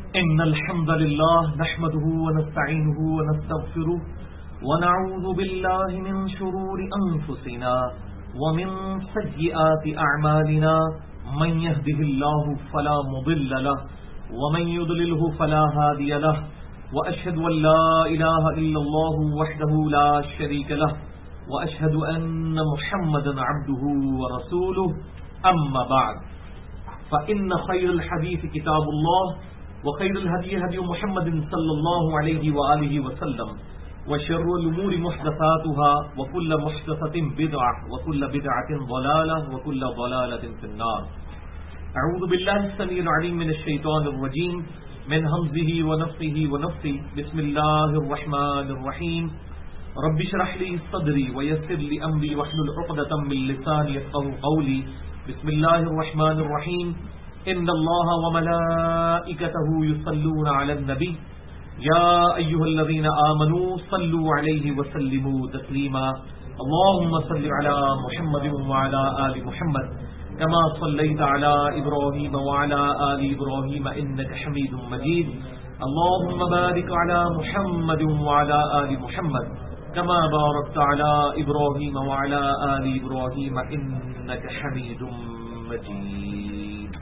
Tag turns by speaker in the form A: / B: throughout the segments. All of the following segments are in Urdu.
A: إن الحمد لله نحمده ونستعينه ونستغفره ونعوذ بالله من شرور أنفسنا ومن سيئات أعمالنا من يهده الله فلا مضل له ومن يضلله فلا هادي له وأشهد أن لا إله إلا الله وحده لا شريك له وأشهد أن محمدا عبده ورسوله أما بعد فإن خير الحديث كتاب الله وخير الهدي هدي محمد صلى الله عليه وآله وسلم وشر الأمور محدثاتها وكل محدثة بدعة وكل بدعة ضلالة وكل ضلالة في النار. أعوذ بالله السميع العليم من الشيطان الرجيم من همزه ونفخه ونفثه. بسم الله الرحمن الرحيم. رب اشرح لي صدري ويسر لي أمري واحلل عقدة من لساني يفقهوا قولي. بسم الله الرحمن الرحيم. إن الله وملائكته يصلون على النبي يا أيها الذين آمنوا صلوا عليه وسلموا تسليما. اللهم صل على محمد وعلى آل محمد كما صليت على إبراهيم وعلى آل إبراهيم إنك حميد مجيد. اللهم بارك على محمد وعلى آل محمد كما باركت على إبراهيم وعلى آل إبراهيم إنك حميد مجيد.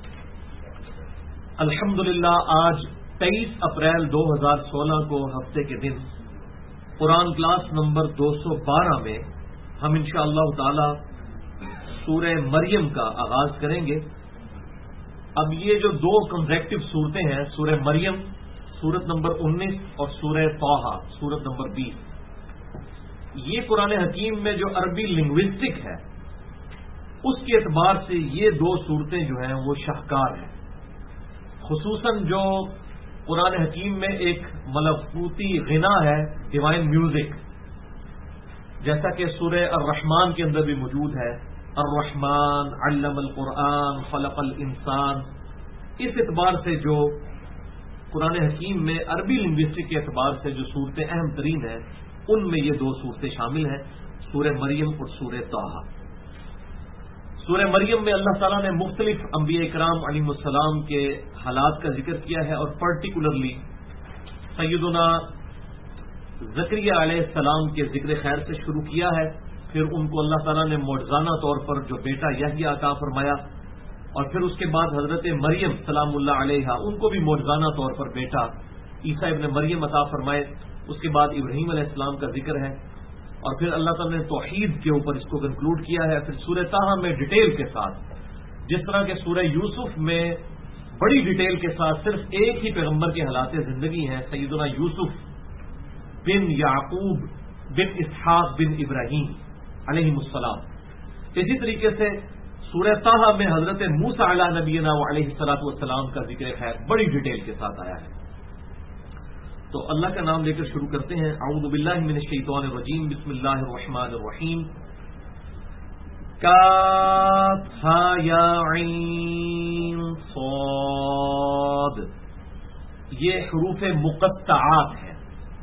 A: الحمدللہ آج 23 اپریل 2016 کو ہفتے کے دن قرآن کلاس نمبر 212 میں ہم انشاءاللہ تعالی سورہ مریم کا آغاز کریں گے. اب یہ جو دو کنزیکٹو صورتیں ہیں، سورہ مریم سورت نمبر 19 اور سورہ طٰہٰ سورت نمبر 20، یہ قرآن حکیم میں جو عربی لنگوسٹک ہے اس کے اعتبار سے یہ دو صورتیں جو ہیں وہ شاہکار ہیں. خصوصاً جو قرآن حکیم میں ایک ملکوتی غنا ہے، ڈیوائن میوزک، جیسا کہ سورہ الرحمن کے اندر بھی موجود ہے. الرحمن علم القرآن خلق الانسان. اس اعتبار سے جو قرآن حکیم میں عربی لنگوسٹک کے اعتبار سے جو صورتیں اہم ترین ہیں ان میں یہ دو صورتیں شامل ہیں، سورہ مریم اور سورہ طٰہٰ. سورہ مریم میں اللہ تعالیٰ نے مختلف انبیاء کرام علیہ السلام کے حالات کا ذکر کیا ہے، اور پرٹیکولرلی سیدنا زکریا علیہ السلام کے ذکر خیر سے شروع کیا ہے. پھر ان کو اللہ تعالیٰ نے معجزانہ طور پر جو بیٹا یحییٰ عطا فرمایا، اور پھر اس کے بعد حضرت مریم سلام اللہ علیہا ان کو بھی معجزانہ طور پر بیٹا عیسیٰ ابن مریم عطا فرمائے. اس کے بعد ابراہیم علیہ السلام کا ذکر ہے، اور پھر اللہ تعالیٰ نے توحید کے اوپر اس کو کنکلوڈ کیا ہے. پھر سورہ طٰہٰ میں ڈیٹیل کے ساتھ، جس طرح کہ سورہ یوسف میں بڑی ڈیٹیل کے ساتھ صرف ایک ہی پیغمبر کے حالات زندگی ہیں، سیدنا یوسف بن یعقوب بن اسحاق بن ابراہیم علیہ السلام. اسی طریقے سے سورہ طٰہٰ میں حضرت موسیٰ علیہ نبینا علیہ الصلوۃ والسلام کا ذکر خیر بڑی ڈیٹیل کے ساتھ آیا ہے. تو اللہ کا نام لے کر شروع کرتے ہیں. اعوذ باللہ من الشیطان الرجیم. بسم اللہ الرحمن الرحیم. کاف ہا یا عین صاد، یہ حروف مقطعات ہیں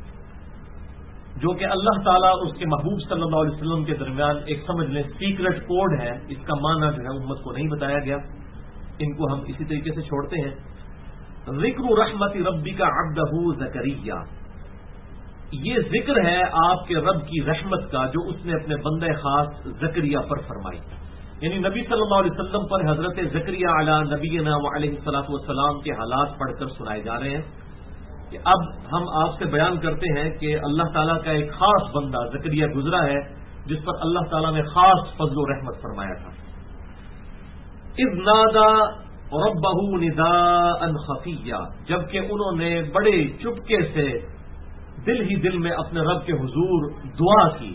A: جو کہ اللہ تعالیٰ اس کے محبوب صلی اللہ علیہ وسلم کے درمیان ایک سمجھ لیں سیکرٹ کوڈ ہے. اس کا معنی جو ہے امت کو نہیں بتایا گیا، ان کو ہم اسی طریقے سے چھوڑتے ہیں. ذکر رحمت ربک عبدہ زکریا، یہ ذکر ہے آپ کے رب کی رحمت کا جو اس نے اپنے بندہ خاص زکریا پر فرمائی. یعنی نبی صلی اللہ علیہ وسلم پر حضرت زکریا علی نبینا علیہ الصلوۃ والسلام کے حالات پڑھ کر سنائے جا رہے ہیں کہ اب ہم آپ سے بیان کرتے ہیں کہ اللہ تعالیٰ کا ایک خاص بندہ زکریا گزرا ہے جس پر اللہ تعالیٰ نے خاص فضل و رحمت فرمایا تھا. اذ نادا ربہ نداء خفیہ، جبکہ انہوں نے بڑے چپکے سے دل ہی دل میں اپنے رب کے حضور دعا کی.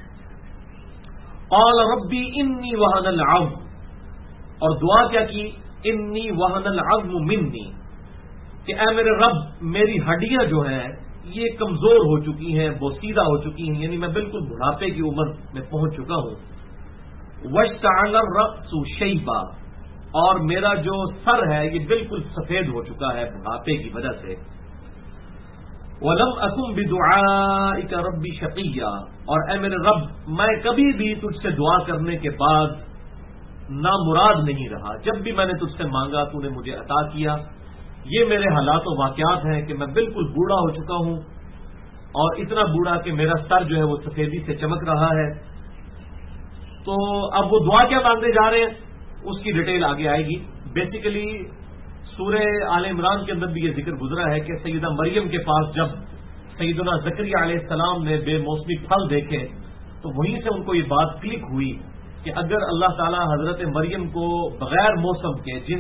A: قال ربی انی وہن العظم، اور دعا کیا کی؟ انی وہن العظم منی، کہ اے میرے رب میری ہڈیاں جو ہیں یہ کمزور ہو چکی ہیں، بوسیدہ ہو چکی ہیں، یعنی میں بالکل بڑھاپے کی عمر میں پہنچ چکا ہوں. واشتعل الرأس شیبا، اور میرا جو سر ہے یہ بالکل سفید ہو چکا ہے بڑھاپے کی وجہ سے. وَلَمْ أَكُنْ بِدُعَائِكَ رَبِّ شَقِيًّا، اور اے میرے رب میں کبھی بھی تجھ سے دعا کرنے کے بعد نامراد نہیں رہا، جب بھی میں نے تجھ سے مانگا تو نے مجھے عطا کیا. یہ میرے حالات و واقعات ہیں کہ میں بالکل بوڑھا ہو چکا ہوں اور اتنا بوڑھا کہ میرا سر جو ہے وہ سفیدی سے چمک رہا ہے. تو اب وہ دعا کیا مانگنے جا رہے ہیں اس کی ڈیٹیل آگے آئے گی. بیسیکلی سورہ آل عمران کے اندر بھی یہ ذکر گزرا ہے کہ سیدہ مریم کے پاس جب سیدنا زکریا علیہ السلام نے بے موسمی پھل دیکھے تو وہیں سے ان کو یہ بات کلک ہوئی کہ اگر اللہ تعالیٰ حضرت مریم کو بغیر موسم کے جن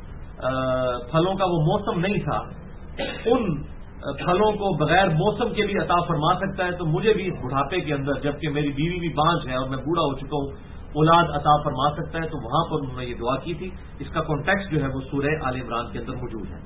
A: پھلوں کا وہ موسم نہیں تھا ان پھلوں کو بغیر موسم کے بھی عطا فرما سکتا ہے تو مجھے بھی اس بڑھاپے کے اندر جبکہ میری بیوی بھی بانجھ ہے اور میں بوڑھا ہو چکا ہوں اولاد عطا فرما سکتا ہے. تو وہاں پر انہوں نے یہ دعا کی تھی. اس کا کانٹیکسٹ جو ہے وہ سورہ آل عمران کے اندر موجود ہے.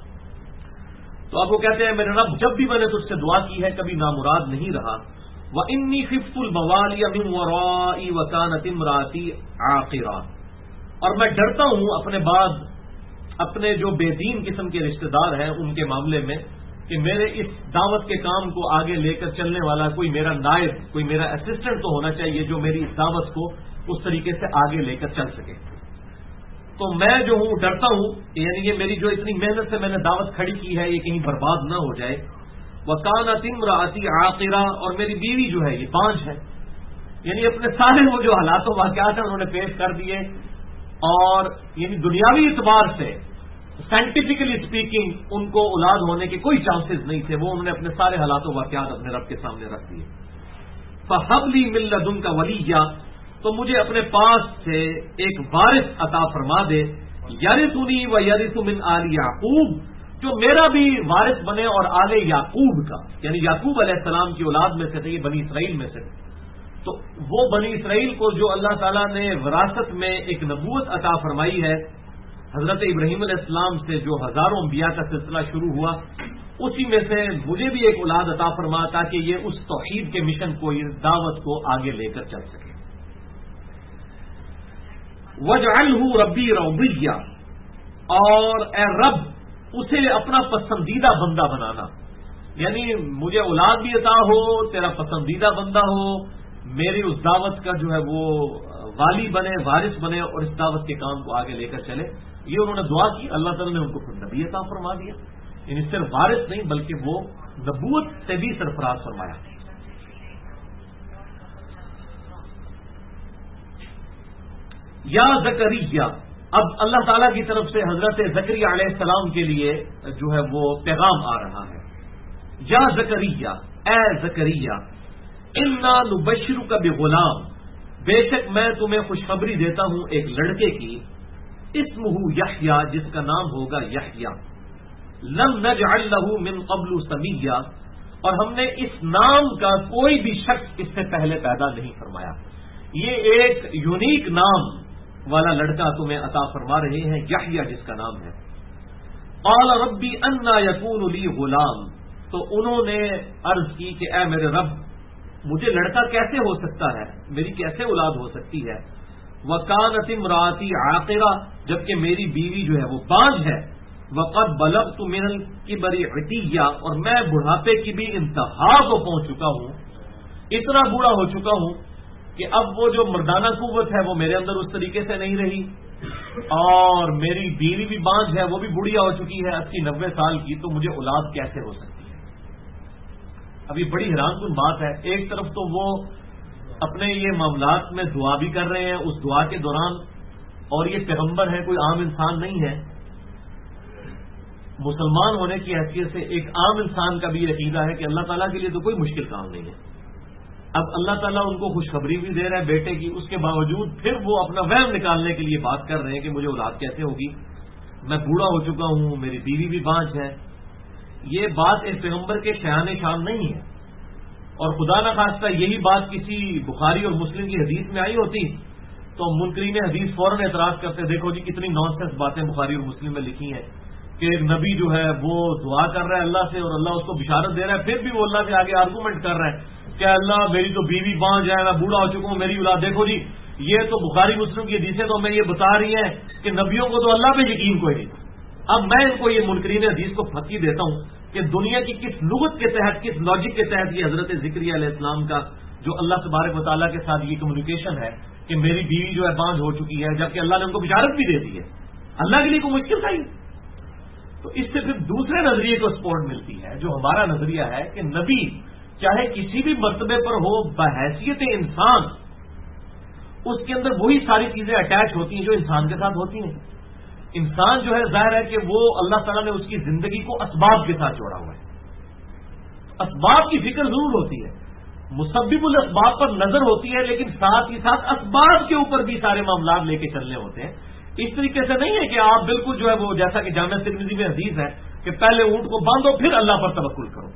A: تو اب وہ کہتے ہیں میرے رب جب بھی میں نے تجھ سے دعا کی ہے کبھی نامراد نہیں رہا. وَإِنِّي خِفْتُ الْمَوَالِيَ مِنْ وَرَائِي وَكَانَتِ امْرَأَتِي عَاقِرًا, اور میں ڈرتا ہوں اپنے بعد اپنے جو بے دین قسم کے رشتہ دار ہیں ان کے معاملے میں کہ میرے اس دعوت کے کام کو آگے لے کر چلنے والا کوئی میرا نائب کوئی میرا اسسٹنٹ تو ہونا چاہیے جو میری اس دعوت کو اس طریقے سے آگے لے کر چل سکے. تو میں جو ہوں ڈرتا ہوں یعنی یہ میری جو اتنی محنت سے میں نے دعوت کھڑی کی ہے یہ کہیں برباد نہ ہو جائے. وَكَانَتِ امْرَأَتِي عَاقِرًا, اور میری بیوی جو ہے یہ بانجھ ہے. یعنی اپنے سارے وہ جو حالات و واقعات ہیں انہوں نے پیش کر دیے اور یعنی دنیاوی اعتبار سے سائنٹیفکلی اسپیکنگ ان کو اولاد ہونے کے کوئی چانسز نہیں تھے. وہ انہوں نے اپنے سارے حالات و واقعات اپنے رب کے سامنے رکھ دیے. فَهَبْ لِي مِن لَّدُنْكَ وَلِيًّا, تو مجھے اپنے پاس سے ایک وارث عطا فرما دے. یرثنی ویرث من آل یعقوب, جو میرا بھی وارث بنے اور آل یعقوب کا, یعنی یعقوب علیہ السلام کی اولاد میں سے تھے, یہ بنی اسرائیل میں سے. تو وہ بنی اسرائیل کو جو اللہ تعالیٰ نے وراثت میں ایک نبوت عطا فرمائی ہے حضرت ابراہیم علیہ السلام سے جو ہزاروں انبیاء کا سلسلہ شروع ہوا, اسی میں سے مجھے بھی ایک اولاد عطا فرما تاکہ یہ اس توحید کے مشن کو اس دعوت کو آگے لے کر چل سکے. وَاجْعَلْهُ رَبِّي رَضِيًّا, اور اے رب اسے اپنا پسندیدہ بندہ بنانا. یعنی مجھے اولاد بھی عطا ہو, تیرا پسندیدہ بندہ ہو, میری اس دعوت کا جو ہے وہ والی بنے, وارث بنے اور اس دعوت کے کام کو آگے لے کر چلے. یہ انہوں نے دعا کی, اللہ تعالیٰ نے ان کو پھر نبی عطا فرما دیا. یعنی صرف وارث نہیں بلکہ وہ نبوت سے بھی سرفراز فرمایا. یا زکریا, اب اللہ تعالیٰ کی طرف سے حضرت زکریا علیہ السلام کے لیے جو ہے وہ پیغام آ رہا ہے. یا زکریا, اے زکریا, انا نبشرک بغلام, بے شک میں تمہیں خوشخبری دیتا ہوں ایک لڑکے کی, اسمہ یحییٰ, جس کا نام ہوگا یحییٰ. لم نجعل له من قبل سمیہ, اور ہم نے اس نام کا کوئی بھی شخص اس سے پہلے پیدا نہیں فرمایا. یہ ایک یونیک نام والا لڑکا تمہیں عطا فرما رہے ہیں, یحییٰ جس کا نام ہے. قال ربی انا یکون لی غلام, تو انہوں نے عرض کی کہ اے میرے رب مجھے لڑکا کیسے ہو سکتا ہے, میری کیسے اولاد ہو سکتی ہے. وَكَانَتِ امْرَأَتِي عَاقِرًا, جبکہ میری بیوی جو ہے وہ بانجھ ہے. وَقَدْ بَلَغْتُ مِنَ الْكِبَرِ عِتِيًّا, اور میں بڑھاپے کی بھی انتہا کو پہنچ چکا ہوں, اتنا بوڑھا ہو چکا ہوں کہ اب وہ جو مردانہ قوت ہے وہ میرے اندر اس طریقے سے نہیں رہی, اور میری بیوی بھی بانجھ ہے, وہ بھی بڑھیا ہو چکی ہے 80-90 سال کی, تو مجھے اولاد کیسے ہو سکتی ہے. اب یہ بڑی حیران کن بات ہے. ایک طرف تو وہ اپنے یہ معاملات میں دعا بھی کر رہے ہیں اس دعا کے دوران, اور یہ پیغمبر ہے, کوئی عام انسان نہیں ہے. مسلمان ہونے کی حیثیت سے ایک عام انسان کا بھی یہ عقیدہ ہے کہ اللہ تعالیٰ کے لیے تو کوئی مشکل کام نہیں ہے. اب اللہ تعالیٰ ان کو خوشخبری بھی دے رہا ہے بیٹے کی, اس کے باوجود پھر وہ اپنا وہم نکالنے کے لیے بات کر رہے ہیں کہ مجھے اولاد کیسے ہوگی, میں بوڑھا ہو چکا ہوں, میری بیوی بھی بانجھ ہے. یہ بات ایک پیغمبر کے شایان شان نہیں ہے. اور خدا نہ خواستہ یہی بات کسی بخاری اور مسلم کی حدیث میں آئی ہوتی تو منکرین حدیث فوراً اعتراض کرتے, دیکھو جی کتنی نان سینس باتیں بخاری اور مسلم میں لکھی ہیں کہ ایک نبی جو ہے وہ دعا کر رہا ہے اللہ سے اور اللہ اس کو بشارت دے رہا ہے, پھر بھی وہ اللہ سے آگے آرگومنٹ کر رہا ہے کہ اللہ میری تو بیوی بانجھ ہے, میں بوڑھا ہو چکا ہوں, میری اولاد. دیکھو جی یہ تو بخاری مسلم کی حدیثیں تو ہمیں یہ بتا رہی ہیں کہ نبیوں کو تو اللہ پہ یقین کوئی نہیں. اب میں ان کو یہ منکرین حدیث کو پھکی دیتا ہوں کہ دنیا کی کس لغت کے تحت, کس لاجک کے تحت یہ حضرت زکریا علیہ السلام کا جو اللہ تبارک و تعالیٰ کے ساتھ یہ کمیونیکیشن ہے کہ میری بیوی جو ہے بانجھ ہو چکی ہے, جبکہ اللہ نے ان کو بشارت بھی دے دی ہے. اللہ کے لیے کوئی مشکل تھا ہی. تو اس سے پھر دوسرے نظریے کو سپورٹ ملتی ہے، جو ہمارا نظریہ ہے کہ نبی چاہے کسی بھی مرتبے پر ہو، بحیثیت انسان اس کے اندر وہی ساری چیزیں اٹیچ ہوتی ہیں جو انسان کے ساتھ ہوتی ہیں. انسان جو ہے ظاہر ہے کہ وہ اللہ تعالیٰ نے اس کی زندگی کو اسباب کے ساتھ جوڑا ہوا ہے. اسباب کی فکر ضرور ہوتی ہے، مسبب الاسباب پر نظر ہوتی ہے، لیکن ساتھ ہی ساتھ اسباب کے اوپر بھی سارے معاملات لے کے چلنے ہوتے ہیں. اس طریقے سے نہیں ہے کہ آپ بالکل جو ہے وہ جیسا کہ جامعہ ترمذی میں حدیث ہے کہ پہلے اونٹ کو باندھو پھر اللہ پر توکل کرو.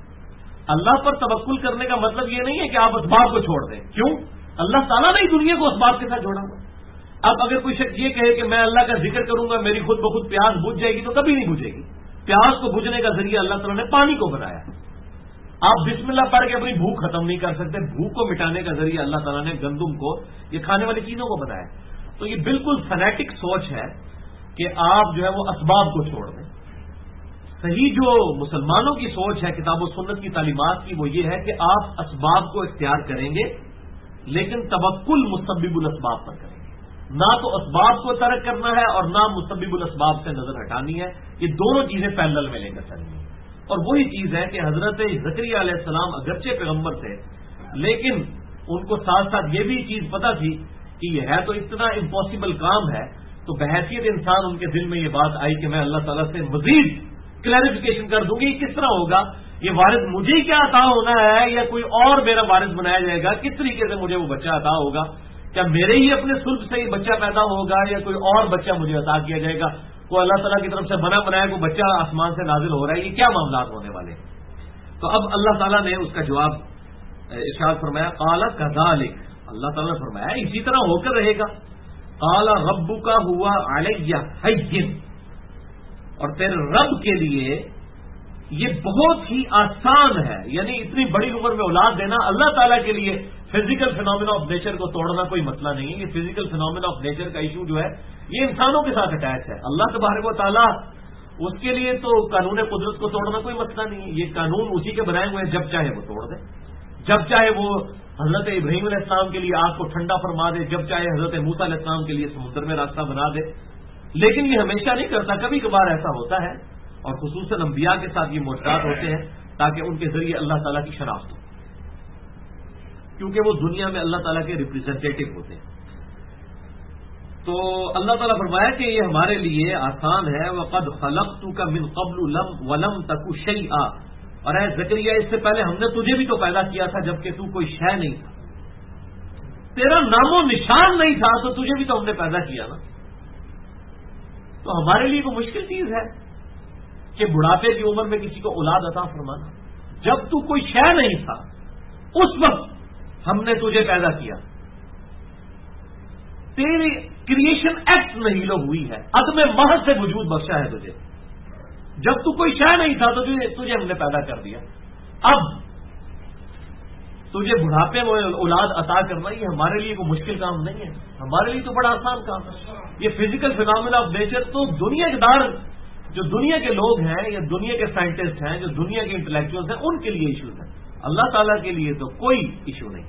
A: اللہ پر توکل کرنے کا مطلب یہ نہیں ہے کہ آپ اسباب کو چھوڑ دیں. کیوں؟ اللہ تعالیٰ نے ہی دنیا کو اسباب کے ساتھ جوڑا ہوا. اب اگر کوئی شخص یہ کہے کہ میں اللہ کا ذکر کروں گا میری خود بخود پیاس بجھ جائے گی، تو کبھی نہیں بجھے گی. پیاس کو بجھنے کا ذریعہ اللہ تعالیٰ نے پانی کو بنایا. آپ بسم اللہ پڑھ کے اپنی بھوک ختم نہیں کر سکتے. بھوک کو مٹانے کا ذریعہ اللہ تعالیٰ نے گندم کو، یہ کھانے والی چیزوں کو بنایا. تو یہ بالکل فنیٹک سوچ ہے کہ آپ جو ہے وہ اسباب کو چھوڑ دیں. صحیح جو مسلمانوں کی سوچ ہے کتاب و سنت کی تعلیمات کی، وہ یہ ہے کہ آپ اسباب کو اختیار کریں گے لیکن توکل مسبب الاسباب پر کریں گے. نہ تو اسباب کو ترک کرنا ہے اور نہ مسبب الاسباب سے نظر ہٹانی ہے. یہ دونوں چیزیں پیرلل میں لے کر چلنی ہیں. اور وہی چیز ہے کہ حضرت زکریا علیہ السلام اگرچہ پیغمبر تھے، لیکن ان کو ساتھ ساتھ یہ بھی چیز پتہ تھی کہ یہ ہے تو اتنا امپاسبل کام ہے. تو بحیثیت انسان ان کے دل میں یہ بات آئی کہ میں اللہ تعالیٰ سے مزید کلیریفیکیشن کر دوں گی. کس طرح ہوگا یہ وارث مجھے ہی کیا عطا ہونا ہے یا کوئی اور میرا وارث بنایا جائے گا؟ کس طریقے سے مجھے وہ بچہ عطا ہوگا؟ کیا میرے ہی اپنے سلب سے ہی بچہ پیدا ہوگا یا کوئی اور بچہ مجھے عطا کیا جائے گا؟ وہ اللہ تعالیٰ کی طرف سے بنایا کوئی بچہ آسمان سے نازل ہو رہا ہے، یہ کیا معاملات ہونے والے ہیں؟ تو اب اللہ تعالیٰ نے اس کا جواب ارشاد فرمایا، قال کذالک. اللہ تعالیٰ نے فرمایا اسی طرح ہو کر رہے گا. قال ربک ہوا علیہ ہین، اور تیرے رب کے لیے یہ بہت ہی آسان ہے. یعنی اتنی بڑی عمر میں اولاد دینا اللہ تعالیٰ کے لیے فزیکل فینومینا آف نیچر کو توڑنا کوئی مسئلہ نہیں ہے. یہ فزیکل فینومینا آف نیچر کا ایشو جو ہے یہ انسانوں کے ساتھ اٹیچ ہے. اللہ تبارک و تعالیٰ اس کے لیے تو قانون قدرت کو توڑنا کوئی مسئلہ نہیں ہے. یہ قانون اسی کے بنائے ہوئے ہیں، جب چاہے وہ توڑ دے، جب چاہے وہ حضرت ابراہیم علیہ السلام کے لیے آگ کو ٹھنڈا فرما دے، جب چاہے حضرت موسیٰ علیہ السلام کے لیے سمندر میں راستہ بنا دے. لیکن یہ ہمیشہ نہیں کرتا، کبھی کبھار ایسا ہوتا ہے. اور خصوصاً انبیاء کے ساتھ یہ معجزات ہوتے ہیں تاکہ ان کے ذریعے اللہ تعالیٰ کی شناخت ہو، کیونکہ وہ دنیا میں اللہ تعالیٰ کے ریپرزینٹیٹو ہوتے ہیں. تو اللہ تعالیٰ فرمایا کہ یہ ہمارے لیے آسان ہے. وَقَدْ خَلَقْتُكَ مِنْ قَبْلُ وَلَمْ تَكُ شَيْئًا، اور اے زکریا اس سے پہلے ہم نے تجھے بھی تو پیدا کیا تھا جبکہ تو کوئی شے نہیں تھا، تیرا نام و نشان نہیں تھا، تو تجھے بھی تو ہم نے پیدا کیا نا. تو ہمارے لیے کوئی مشکل چیز ہے کہ بڑھاپے کی عمر میں کسی کو اولاد عطا فرمانا؟ جب تو کوئی شے نہیں تھا اس وقت ہم نے تجھے پیدا کیا. تیری کریشن ایکٹ نہیں لو ہوئی ہے، عدم محض سے وجود بخشا ہے تجھے. جب تو کوئی شے نہیں تھا تو تجھے ہم نے پیدا کر دیا. اب تجھے بڑھاپے میں اولاد عطا کرنا یہ ہمارے لیے کوئی مشکل کام نہیں ہے، ہمارے لیے تو بڑا آسان کام ہے. یہ فزیکل فینومینا آف نیچر تو دنیا کے دار جو دنیا کے لوگ ہیں یا دنیا کے سائنٹسٹ ہیں، جو دنیا کے انٹلیکچوئلس ہیں، ان کے لیے ایشوز ہیں. اللہ تعالیٰ کے لیے تو کوئی ایشو نہیں.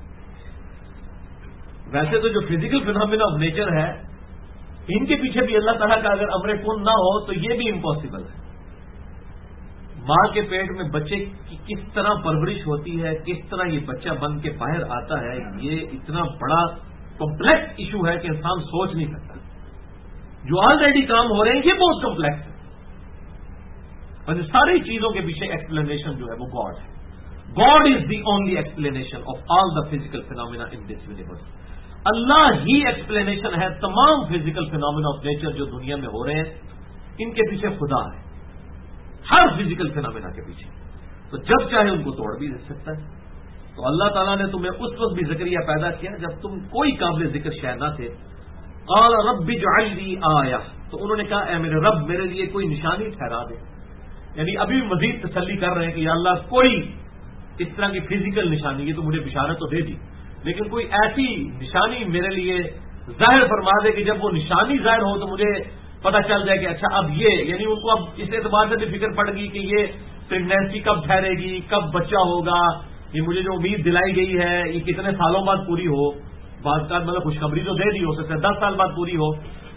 A: ویسے تو جو فزیکل فینومینا آف نیچر ہے ان کے پیچھے بھی اللہ تعالیٰ کا اگر امر کن نہ ہو تو یہ بھی امپاسبل ہے. ماں کے پیٹ میں بچے کی کس طرح پرورش ہوتی ہے، کس طرح یہ بچہ بن کے باہر آتا ہے، یہ اتنا بڑا کمپلیکس ایشو ہے کہ انسان سوچ نہیں سکتا. جو آلریڈی کام ہو رہے ہیں یہ بہت کمپلیکس ہے، اور ان ساری چیزوں کے پیچھے ایکسپلینیشن جو ہے وہ گاڈ ہے. God is the only explanation of all the physical phenomena in this universe. اللہ ہی ایکسپلینیشن ہے تمام فزیکل فینومینا آف نیچر جو دنیا میں ہو رہے ہیں. ان کے پیچھے خدا ہے، ہر فزیکل فینومینا کے پیچھے. تو جب چاہے ان کو توڑ بھی دے سکتا ہے. تو اللہ تعالیٰ نے تمہیں اس وقت بھی زکریا پیدا کیا جب تم کوئی قابل ذکر شے نہ تھے. قال رب اجعل لی آیہ، تو انہوں نے کہا اے میرے رب میرے لیے کوئی نشانی ٹھہرا دے. یعنی ابھی مزید تسلی کر رہے ہیں کہ یا اللہ کوئی اس طرح کی فزیکل نشانی، یہ تو مجھے بشارت تو دے دی، لیکن کوئی ایسی نشانی میرے لیے ظاہر فرما دے کہ جب وہ نشانی ظاہر ہو تو مجھے پتہ چل جائے کہ اچھا اب یہ، یعنی ان کو اب اس اعتبار سے بھی فکر پڑ گئی کہ یہ پریگنینسی کب ٹھہرے گی، کب بچہ ہوگا، یہ مجھے جو امید دلائی گئی ہے یہ کتنے سالوں بعد پوری ہو. بعض کا مطلب خوشخبری تو دے دی، ہو سکتا ہے 10 سال بعد پوری ہو. تو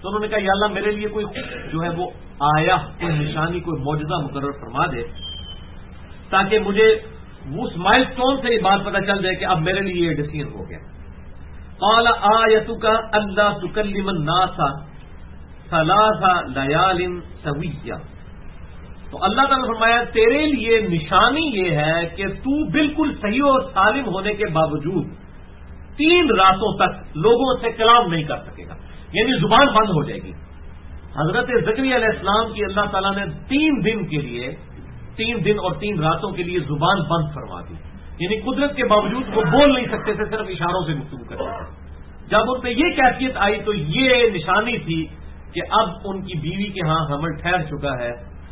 A: تو انہوں نے کہا یا اللہ میرے لیے کوئی جو ہے وہ آیا، کوئی نشانی، کوئی معجزہ مقرر فرما دے تاکہ مجھے اس مائل سٹون سے یہ بات پتہ چل جائے کہ اب میرے لیے یہ ڈیسیژن ہو گیا. قال آیتک الا تکلم الناس ثلاث لیال سویا. تو اللہ تعالیٰ نے فرمایا تیرے لیے نشانی یہ ہے کہ تو بالکل صحیح اور سالم ہونے کے باوجود 3 راتوں تک لوگوں سے کلام نہیں کر سکے گا، یعنی زبان بند ہو جائے گی. حضرت زکریا علیہ السلام کی اللہ تعالیٰ نے 3 دن کے لیے 3 دن اور 3 راتوں کے لیے زبان بند فرما دی، یعنی قدرت کے باوجود وہ بول نہیں سکتے تھے، صرف اشاروں سے گفتگو کرتے تھے. جب ان پہ یہ کیفیت آئی تو یہ نشانی تھی کہ اب ان کی بیوی کے ہاں حمل ٹھہر چکا ہے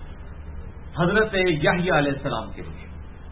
A: حضرت یحییٰ علیہ السلام کے لیے.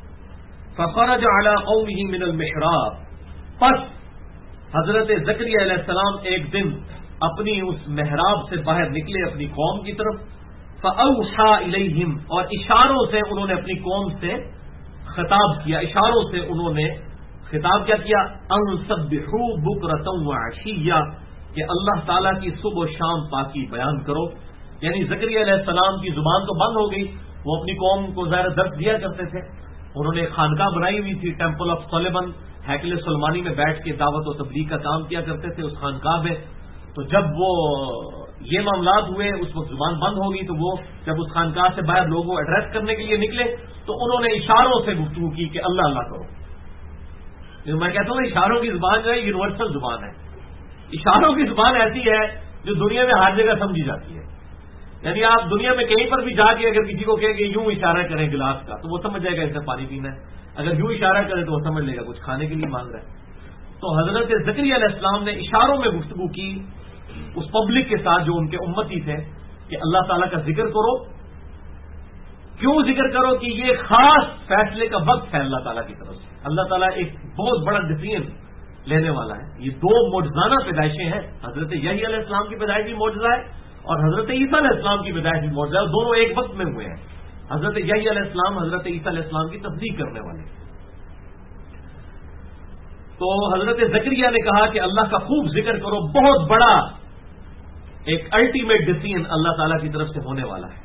A: فخرج علی قومہ من المحراب. پس حضرت زکریا علیہ السلام ایک دن اپنی اس محراب سے باہر نکلے اپنی قوم کی طرف. فاوحى الیہم، اور اشاروں سے انہوں نے اپنی قوم سے خطاب کیا، اشاروں سے انہوں نے خطاب کیا ان سبحوا بکرۃ وعشیہ، کہ اللہ تعالیٰ کی صبح و شام پاکی بیان کرو. یعنی زکریا علیہ السلام کی زبان تو بند ہو گئی، وہ اپنی قوم کو ظاہر درد دیا کرتے تھے. انہوں نے خانقاہ بنائی ہوئی تھی، ٹیمپل آف سلیمان، ہیکل سلمانی میں بیٹھ کے دعوت و تبلیغ کا کام کیا کرتے تھے اس خانقاہ میں. تو جب وہ یہ معاملات ہوئے اس وقت زبان بند ہو گئی، تو وہ جب اس خانقاہ سے باہر لوگوں کو ایڈریس کرنے کے لیے نکلے تو انہوں نے اشاروں سے گفتگو کی کہ اللہ اللہ کرو. میں کہتا ہوں اشاروں کی زبان جو ہے یونیورسل زبان ہے. اشاروں کی زبان ایسی ہے جو دنیا میں ہر جگہ سمجھی جاتی ہے. یعنی آپ دنیا میں کہیں پر بھی جا کے اگر کسی کو کہیں کہ یوں اشارہ کریں گلاس کا تو وہ سمجھ جائے گا اس نے پانی پینا ہے، اگر یوں اشارہ کرے تو وہ سمجھ لے گا کچھ کھانے کے لیے مانگ رہا ہے. تو حضرت زکریا علیہ السلام نے اشاروں میں گفتگو کی اس پبلک کے ساتھ جو ان کے امتی تھے کہ اللہ تعالیٰ کا ذکر کرو. کیوں ذکر کرو؟ کہ یہ خاص فیصلے کا وقت ہے اللہ تعالیٰ کی طرف سے. اللہ تعالیٰ ایک بہت بڑا ڈیسیژن لینے والا ہے. یہ 2 معجزانہ پیدائشیں ہیں، حضرت یحییٰ علیہ السلام کی پیدائش بھی معجزہ ہے اور حضرت عیسیٰ علیہ السلام کی پیدائش بھی معجزہ ہے، دونوں ایک وقت میں ہوئے ہیں. حضرت یحییٰ علیہ السلام حضرت عیسیٰ علیہ السلام کی تصدیق کرنے والے. تو حضرت زکریا نے کہا کہ اللہ کا خوب ذکر کرو، بہت بڑا ایک الٹیمیٹ ڈیسیژن اللہ تعالیٰ کی طرف سے ہونے والا ہے.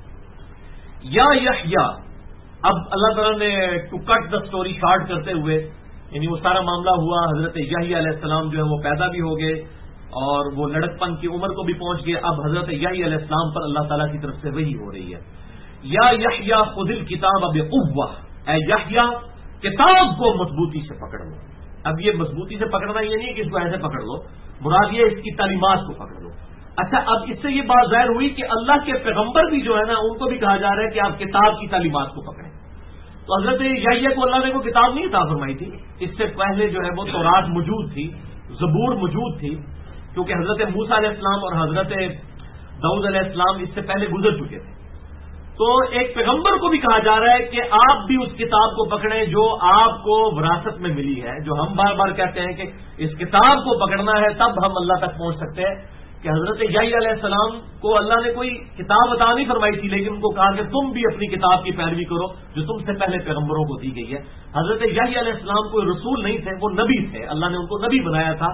A: یا یحییٰ، اب اللہ تعالیٰ نے to cut the story short کرتے ہوئے، یعنی وہ سارا معاملہ ہوا، حضرت یحییٰ علیہ السلام جو ہے وہ پیدا بھی ہو گئے اور وہ لڑکپن کی عمر کو بھی پہنچ گئے. اب حضرت یحییٰ علیہ السلام پر اللہ تعالیٰ کی طرف سے وحی ہو رہی ہے. یا یحییٰ خذ الکتاب بقوہ، اے یحییٰ کتاب کو مضبوطی سے پکڑ لو. اب یہ مضبوطی سے پکڑنا یہ نہیں کہ اس کو ایسے پکڑ لو، مراد یہ اس کی تعلیمات کو پکڑ لو. اچھا، اب اس سے یہ بات ظاہر ہوئی کہ اللہ کے پیغمبر بھی جو ہے نا ان کو بھی کہا جا رہا ہے کہ آپ کتاب کی تعلیمات کو پکڑیں. تو حضرت یحییٰ کو اللہ نے کوئی کتاب نہیں عطا فرمائی تھی، اس سے پہلے جو ہے وہ تورات موجود تھی، زبور موجود تھی، کیونکہ حضرت موسیٰ علیہ السلام اور حضرت داؤد علیہ السلام اس سے پہلے گزر چکے تھے. تو ایک پیغمبر کو بھی کہا جا رہا ہے کہ آپ بھی اس کتاب کو پکڑیں جو آپ کو وراثت میں ملی ہے. جو ہم بار بار کہتے ہیں کہ اس کتاب کو پکڑنا ہے تب ہم اللہ تک پہنچ سکتے ہیں، کہ حضرت یحییٰ علیہ السلام کو اللہ نے کوئی کتاب عطا نہیں فرمائی تھی، لیکن ان کو کہا کہ تم بھی اپنی کتاب کی پیروی کرو جو تم سے پہلے پیغمبروں کو دی گئی ہے. حضرت یحییٰ علیہ السلام کوئی رسول نہیں تھے، وہ نبی تھے، اللہ نے ان کو نبی بنایا تھا.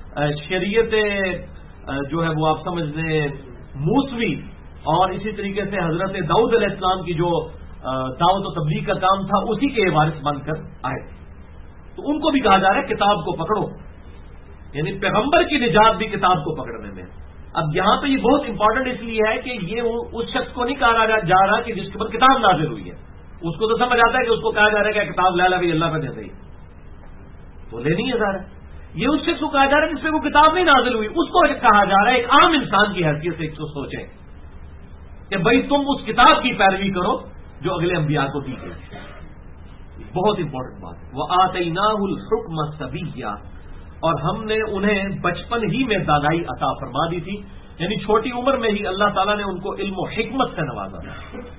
A: شریعت جو ہے وہ آپ سمجھ لیں موسوی، اور اسی طریقے سے حضرت داؤد علیہ السلام کی جو دعوت و تبلیغ کا کام تھا اسی کے وارث بن کر آئے. تو ان کو بھی کہا جا رہا ہے کتاب کو پکڑو، یعنی پیغمبر کی نجات بھی کتاب کو پکڑنے میں. اب یہاں پہ یہ بہت امپورٹنٹ اس لیے ہے کہ یہ اس شخص کو نہیں کہا جا رہا کہ جس کے اوپر کتاب نازل ہوئی ہے. اس کو تو سمجھ آتا ہے کہ اس کو کہا جا رہا ہے کہ کتاب لا بھائی اللہ پہ دے دے، تو لینی ہے ظاہر. یہ اس شخص کو کہا جا رہا ہے جس پہ وہ کتاب نہیں نازل ہوئی، اس کو کہا جا رہا ہے ایک عام انسان کی حیثیت سے اس کو سوچیں کہ بھائی تم اس کتاب کی پیروی کرو جو اگلے انبیاء کو دی گئی. بہت امپورٹنٹ بات. وَآتَيْنَاهُ الْحُكْمَ صَبِيًّا، اور ہم نے انہیں بچپن ہی میں دانائی عطا فرما دی تھی، یعنی چھوٹی عمر میں ہی اللہ تعالیٰ نے ان کو علم و حکمت سے نوازا تھا.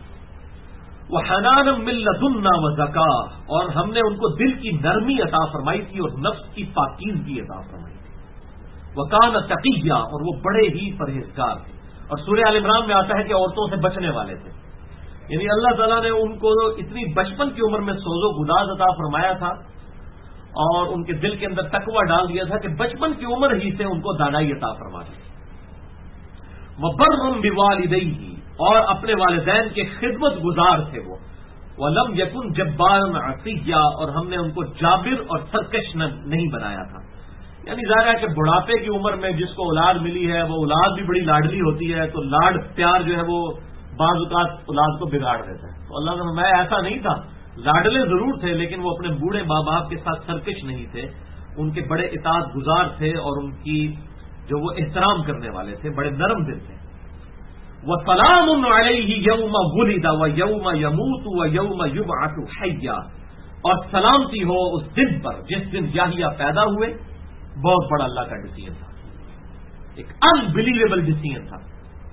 A: وَحَنَانًا مِن لَّدُنَّا وَزَكَاةً، اور ہم نے ان کو دل کی نرمی عطا فرمائی تھی اور نفس کی پاکیزگی عطا فرمائی تھی. وَكَانَ تَقِيًّا، اور وہ بڑے ہی پرہیزگار تھے. اور سورہ آل عمران میں آتا ہے کہ عورتوں سے بچنے والے تھے. یعنی اللہ تعالیٰ نے ان کو اتنی بچپن کی عمر میں سوز و گداز عطا فرمایا تھا اور ان کے دل کے اندر تقوی ڈال دیا تھا کہ بچپن کی عمر ہی سے ان کو دانائی عطا فرما دی. وَبَرًّا بِوَالِدَيْهِ، اور اپنے والدین کے خدمت گزار تھے وہ. وَلَمْ يَكُنْ جَبَّارًا عَصِيًّا، اور ہم نے ان کو جابر اور سرکش نہیں بنایا تھا. یعنی ظاہر ہے کہ بڑھاپے کی عمر میں جس کو اولاد ملی ہے وہ اولاد بھی بڑی لاڈلی ہوتی ہے، تو لاڈ پیار جو ہے وہ بعض اوقات اولاد کو بگاڑ دیتا ہے. تو اللہ نے میں ایسا نہیں تھا، لاڈلے ضرور تھے لیکن وہ اپنے بوڑھے ماں باپ کے ساتھ سرکش نہیں تھے، ان کے بڑے اطاعت گزار تھے اور ان کی جو وہ احترام کرنے والے تھے، بڑے نرم دل تھے. وَسَلَامٌ عَلَيْهِ يَوْمَ وُلِدَ وَيَوْمَ يَمُوتُ وَيَوْمَ يُبْعَثُ حَيًّا، اور سلامتی ہو اس دن پر جس دن یحییٰ پیدا ہوئے. بہت بڑا اللہ کا ڈسیزن تھا، ایک انبلیویبل ڈسیزن تھا.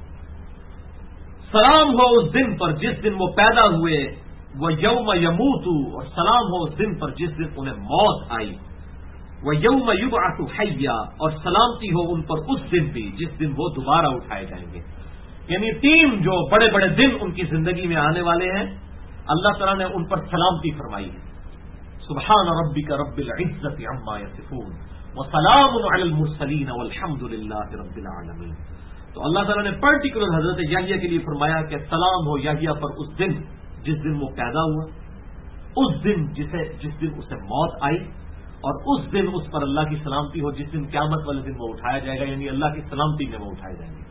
A: سلام ہو اس دن پر جس دن وہ پیدا ہوئے. وہ یوم یموتو، اور سلام ہو اس دن پر جس دن انہیں موت آئی. وہ یوم یبعث حیا، اور سلامتی ہو ان پر اس دن بھی جس دن وہ دوبارہ اٹھائے جائیں گے. یعنی 3 جو بڑے بڑے دن ان کی زندگی میں آنے والے ہیں، اللہ تعالیٰ نے ان پر سلامتی فرمائی ہے. سبحان ربک رب العزت عما یصفون وسلام علی المرسلین والحمد للہ رب العالمین. تو اللہ تعالیٰ نے پرٹیکولر حضرت یحییٰ کے لیے فرمایا کہ سلام ہو یحییٰ پر اس دن جس دن وہ پیدا ہوا، اس دن جس دن اسے موت آئی، اور اس دن اس پر اللہ کی سلامتی ہو جس دن قیامت والے دن وہ اٹھایا جائے گا. یعنی اللہ کی سلامتی میں وہ اٹھائے جائیں گے.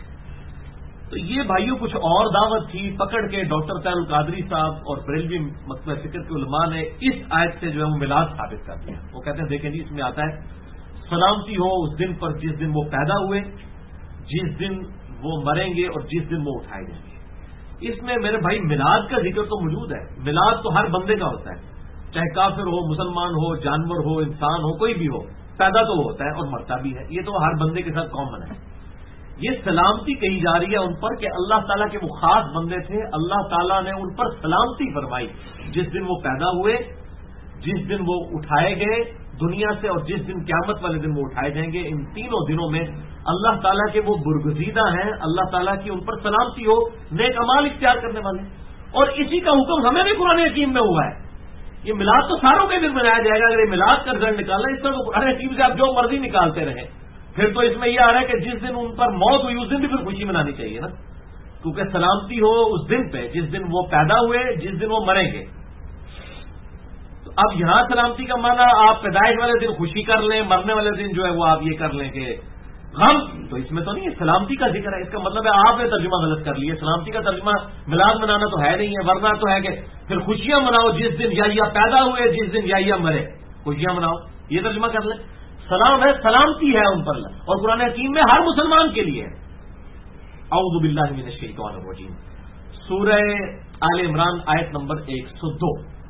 A: تو یہ بھائیوں کچھ اور دعوت تھی پکڑ کے ڈاکٹر طاہر القادری صاحب اور بریلوی مکتبہ فکر کے علماء نے اس آیت سے جو ہے وہ میلاد ثابت کر دیا. وہ کہتے ہیں دیکھیں جی اس میں آتا ہے سلامتی ہو اس دن پر جس دن وہ پیدا ہوئے، جس دن وہ مریں گے اور جس دن وہ اٹھائے جائیں گے. اس میں میرے بھائی میلاد کا ذکر تو موجود ہے. میلاد تو ہر بندے کا ہوتا ہے، چاہے کافر ہو، مسلمان ہو، جانور ہو، انسان ہو، کوئی بھی ہو، پیدا تو ہوتا ہے اور مرتا بھی ہے. یہ تو ہر بندے کے ساتھ کامن ہے. یہ سلامتی کہی جا رہی ہے ان پر کہ اللہ تعالیٰ کے وہ خاص بندے تھے، اللہ تعالیٰ نے ان پر سلامتی فرمائی جس دن وہ پیدا ہوئے، جس دن وہ اٹھائے گئے دنیا سے، اور جس دن قیامت والے دن وہ اٹھائے جائیں گے. ان تینوں دنوں میں اللہ تعالیٰ کے وہ برگزیدہ ہیں، اللہ تعالیٰ کی ان پر سلامتی ہو، نیک اعمال اختیار کرنے والے. اور اسی کا حکم ہمیں بھی قرآن حکیم میں ہوا ہے. یہ میلاد تو ساروں کے دن منایا جائے گا. اگر یہ میلاد کا رزلٹ نکالنا اس طرح تو قرآن حکیم سے آپ جو مرضی نکالتے رہیں، پھر تو اس میں یہ آ رہا ہے کہ جس دن ان پر موت ہوئی اس دن بھی پھر خوشی منانی چاہیے نا، کیونکہ سلامتی ہو اس دن پہ جس دن وہ پیدا ہوئے، جس دن وہ مریں گے. تو اب یہاں سلامتی کا معنی آپ پیدائش والے دن خوشی کر لیں، مرنے والے دن جو ہے وہ آپ یہ کر لیں کہ غم، تو اس میں تو نہیں ہے. سلامتی کا ذکر ہے. اس کا مطلب ہے آپ نے ترجمہ غلط کر لیا. سلامتی کا ترجمہ میلاد منانا تو ہے نہیں ہے، ورنہ تو ہے کہ پھر خوشیاں مناؤ جس دن یحییٰ پیدا ہوئے، جس دن یحییٰ مرے، خوشیاں مناؤ، یہ ترجمہ کر لیں. سلام ہے، سلامتی ہے ان پر، اور قرآن حکیم میں ہر مسلمان کے لیے. اعوذ باللہ من الشیطان الرجیم، سورہ آل عمران آیت نمبر 102.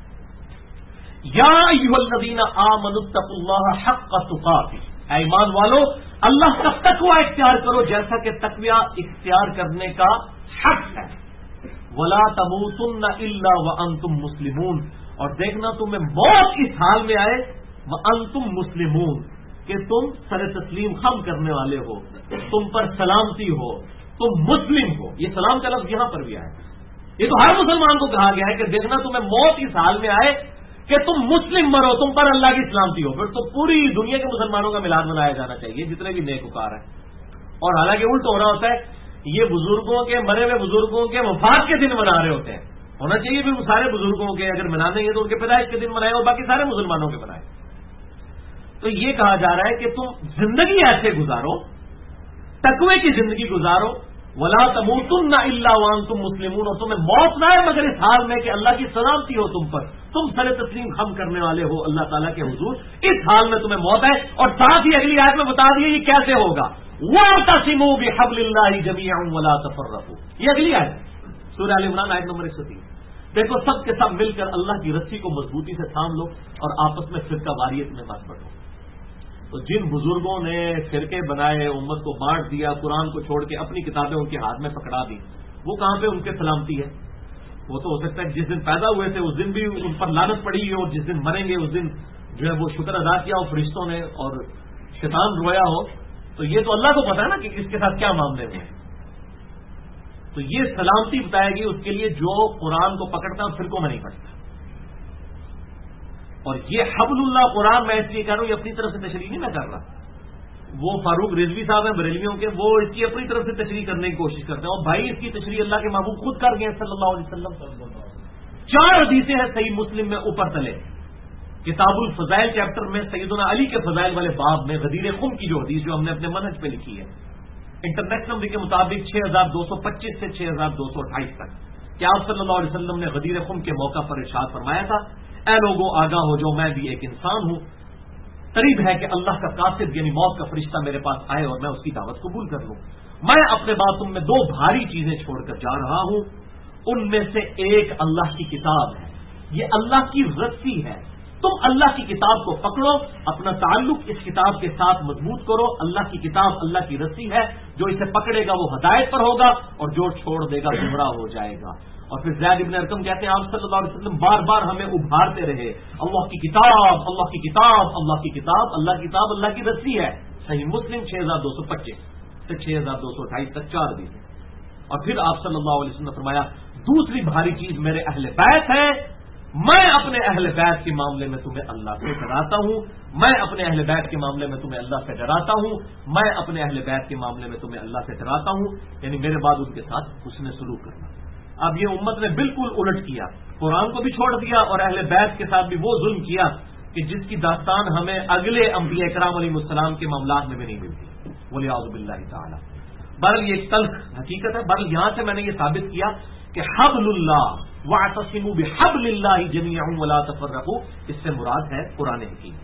A: یا ایھا الذین آمنوا اتقوا اللہ حق تقاتہ، اے ایمان والو اللہ کا تقوی اختیار کرو جیسا کہ تقوی اختیار کرنے کا حق ہے. ولا تموتن الا وانتم مسلمون، اور دیکھنا تمہیں موت اس حال میں آئے وانتم مسلمون، کہ تم سر تسلیم خم کرنے والے ہو، تم پر سلامتی ہو، تم مسلم ہو. یہ سلام کا لفظ یہاں پر بھی آیا. یہ تو ہر مسلمان کو کہا گیا ہے کہ دیکھنا تمہیں موت اس حال میں آئے کہ تم مسلم مرو، تم پر اللہ کی سلامتی ہو. پھر تو پوری دنیا کے مسلمانوں کا میلاد منایا جانا چاہیے جتنے بھی نیکوکار ہیں. اور حالانکہ الٹ ہو رہا ہوتا ہے، یہ بزرگوں کے، مرے ہوئے بزرگوں کے وفات کے دن منا رہے ہوتے ہیں. ہونا چاہیے پھر سارے بزرگوں کے اگر منانے ہیں تو ان کے پیدائش کے دن منائے اور باقی سارے مسلمانوں کے منائے. تو یہ کہا جا رہا ہے کہ تم زندگی ایسے گزارو، تقوی کی زندگی گزارو. ولا تموتن الا وانتم مسلمون، اور تمہیں موت نہ آئے مگر اس حال میں کہ اللہ کی سلامتی ہو تم پر، تم سر تسلیم خم کرنے والے ہو اللہ تعالیٰ کے حضور. اس حال میں تمہیں موت آئے. اور ساتھ ہی اگلی آیت میں بتا دیے یہ کیسے ہوگا. واعتصموا بحبل اللہ جميعا ولا تفرقوا، یہ اگلی آیت سورہ آل عمران آیت نمبر 103. دیکھو سب کے سب مل کر اللہ کی رسی کو مضبوطی سے تھام لو اور آپس میں فرقہ واریت میں مت بٹو. تو جن بزرگوں نے فرقے بنائے، امت کو بانٹ دیا، قرآن کو چھوڑ کے اپنی کتابیں ان کے ہاتھ میں پکڑا دی، وہ کہاں پہ ان کے سلامتی ہے. وہ تو ہو سکتا ہے جس دن پیدا ہوئے تھے اس دن بھی ان پر لعنت پڑی ہو، اور جس دن مریں گے اس دن جو ہے وہ شکر ادا کیا ہو فرشتوں نے اور شیطان رویا ہو. تو یہ تو اللہ کو پتا ہے نا کہ اس کے ساتھ کیا معاملے ہوئے. تو یہ سلامتی بتائے گی اس کے لیے جو قرآن کو پکڑتا فرقوں میں نہیں پڑتا. اور یہ حبل اللہ قرآن میں اس لیے کہہ رہا ہوں، یہ اپنی طرف سے تشریح نہیں میں کر رہا. وہ فاروق رضوی صاحب ہیں بریلویوں کے، وہ اس کی اپنی طرف سے تشریح کرنے کی کوشش کرتے ہیں، اور بھائی اس کی تشریح اللہ کے محبوب خود کر گئے صلی اللہ علیہ وسلم۔ 4 حدیثیں ہیں صحیح مسلم میں اوپر تلے، کتاب الفضائل چیپٹر میں سیدنا علی کے فضائل والے باب میں غدیر خم کی جو حدیث جو ہم نے اپنے منہج پہ لکھی ہے، انٹرنیٹ نمبر کے مطابق 6225 سے 6228 تک، کہ آپ صلی اللہ علیہ وسلم نے غدیر خم کے موقع پر ارشاد فرمایا تھا، اے لوگوں آگاہ ہو جو میں بھی ایک انسان ہوں، قریب ہے کہ اللہ کا قاصد یعنی موت کا فرشتہ میرے پاس آئے اور میں اس کی دعوت قبول کر لوں۔ میں اپنے بعد تم میں 2 بھاری چیزیں چھوڑ کر جا رہا ہوں، ان میں سے ایک اللہ کی کتاب ہے، یہ اللہ کی رسی ہے، تم اللہ کی کتاب کو پکڑو، اپنا تعلق اس کتاب کے ساتھ مضبوط کرو، اللہ کی کتاب اللہ کی رسی ہے، جو اسے پکڑے گا وہ ہدایت پر ہوگا اور جو چھوڑ دے گا گمراہ ہو جائے گا۔ اور پھر زید ابن ارقم کہتے ہیں آپ صلی اللہ علیہ وسلم بار بار ہمیں ابھارتے رہے، اللہ کی کتاب اللہ کی کتاب اللہ کی کتاب، اللہ کی کتاب اللہ کی رسی ہے، صحیح مسلم 6225 سے 6228 تک 4 حدیث۔ اور پھر آپ صلی اللہ علیہ وسلم نے فرمایا دوسری بھاری چیز میرے اہل بیت ہے، میں اپنے اہل بیت کے معاملے میں تمہیں اللہ سے ڈراتا ہوں، میں اپنے اہل بیت کے معاملے میں تمہیں اللہ سے ڈراتا ہوں، میں اپنے اہل بیت کے معاملے میں تمہیں اللہ سے ڈراتا ہوں، یعنی میرے بعد ان کے ساتھ حسن سلوک کرنا۔ اب یہ امت نے بالکل الٹ کیا، قرآن کو بھی چھوڑ دیا اور اہل بیت کے ساتھ بھی وہ ظلم کیا کہ جس کی داستان ہمیں اگلے انبیاء کرام علیہ السلام کے معاملات میں بھی نہیں ملتی، ولیعوذ باللہ تعالی۔ بہرحال یہ ایک تلخ حقیقت ہے۔ بہرحال یہاں سے میں نے یہ ثابت کیا کہ حبل اللہ واعتصموا بحبل اللہ جميعا ولا تفرقوا، اس سے مراد ہے قرآن حکیم۔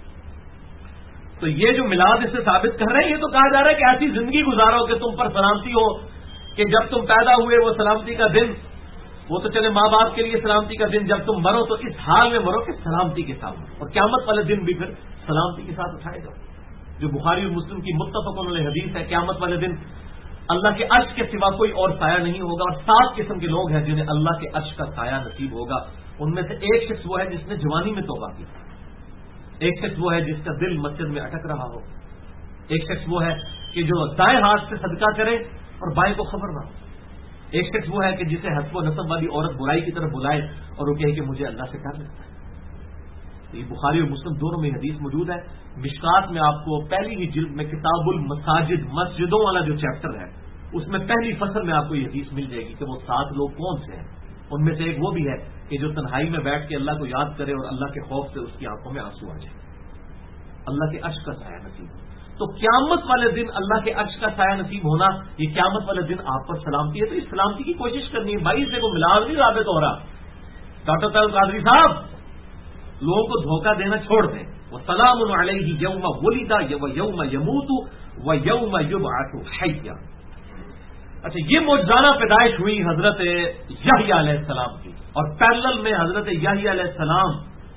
A: تو یہ جو میلاد اس سے ثابت کر رہے ہیں، یہ تو کہا جا رہا ہے کہ ایسی زندگی گزارو کہ تم پر سلامتی ہو، کہ جب تم پیدا ہوئے وہ سلامتی کا دن، وہ تو چلے ماں باپ کے لیے سلامتی کا دن، جب تم مرو تو اس حال میں مرو کہ سلامتی کے ساتھ، اور قیامت والے دن بھی پھر سلامتی کے ساتھ اٹھائے جاؤ، جو بخاری اور مسلم کی متفق علیہ حدیث ہے۔ قیامت والے دن اللہ کے عرش کے سوا کوئی اور سایہ نہیں ہوگا، اور 7 قسم کے لوگ ہیں جنہیں اللہ کے عرش کا سایہ نصیب ہوگا۔ ان میں سے ایک شخص وہ ہے جس نے جوانی میں توبہ کی، ایک شخص وہ ہے جس کا دل مسجد میں اٹک رہا ہو، ایک شخص وہ ہے کہ جو دائیں ہاتھ سے صدقہ کرے اور بائیں کو خبر نہ ہو، ایک شخص وہ ہے کہ جسے حسب و نسب والی عورت برائی کی طرف بلائے اور وہ کہے کہ مجھے اللہ سے ڈر لگتا ہے۔ یہ بخاری اور مسلم دونوں میں حدیث موجود ہے۔ مشکات میں آپ کو پہلی ہی جلد میں کتاب المساجد مسجدوں والا جو چیپٹر ہے اس میں پہلی فصل میں آپ کو یہ حدیث مل جائے گی کہ وہ 7 لوگ کون سے ہیں۔ ان میں سے ایک وہ بھی ہے کہ جو تنہائی میں بیٹھ کے اللہ کو یاد کرے اور اللہ کے خوف سے اس کی آنکھوں میں آنسو آ جائے، اللہ کے عرش کا سایہ نصیب ہو۔ تو قیامت والے دن اللہ کے عرش کا سایہ نصیب ہونا، یہ قیامت والے دن آپ پر سلامتی ہے، تو اس سلامتی کی کوشش کرنی ہے۔ بھائی سے کوئی ملاد نہیں ثابت ہو رہا۔ ڈاکٹر طارق قادری صاحب لوگوں کو دھوکہ دینا چھوڑ دیں، وہ سلام علیہ یوم ولد و یوم یموت و یوم یبعث حیا۔ اچھا، یہ معجزانہ پیدائش ہوئی حضرت یحییٰ علیہ السلام کی، اور پیرلل میں حضرت یحییٰ علیہ السلام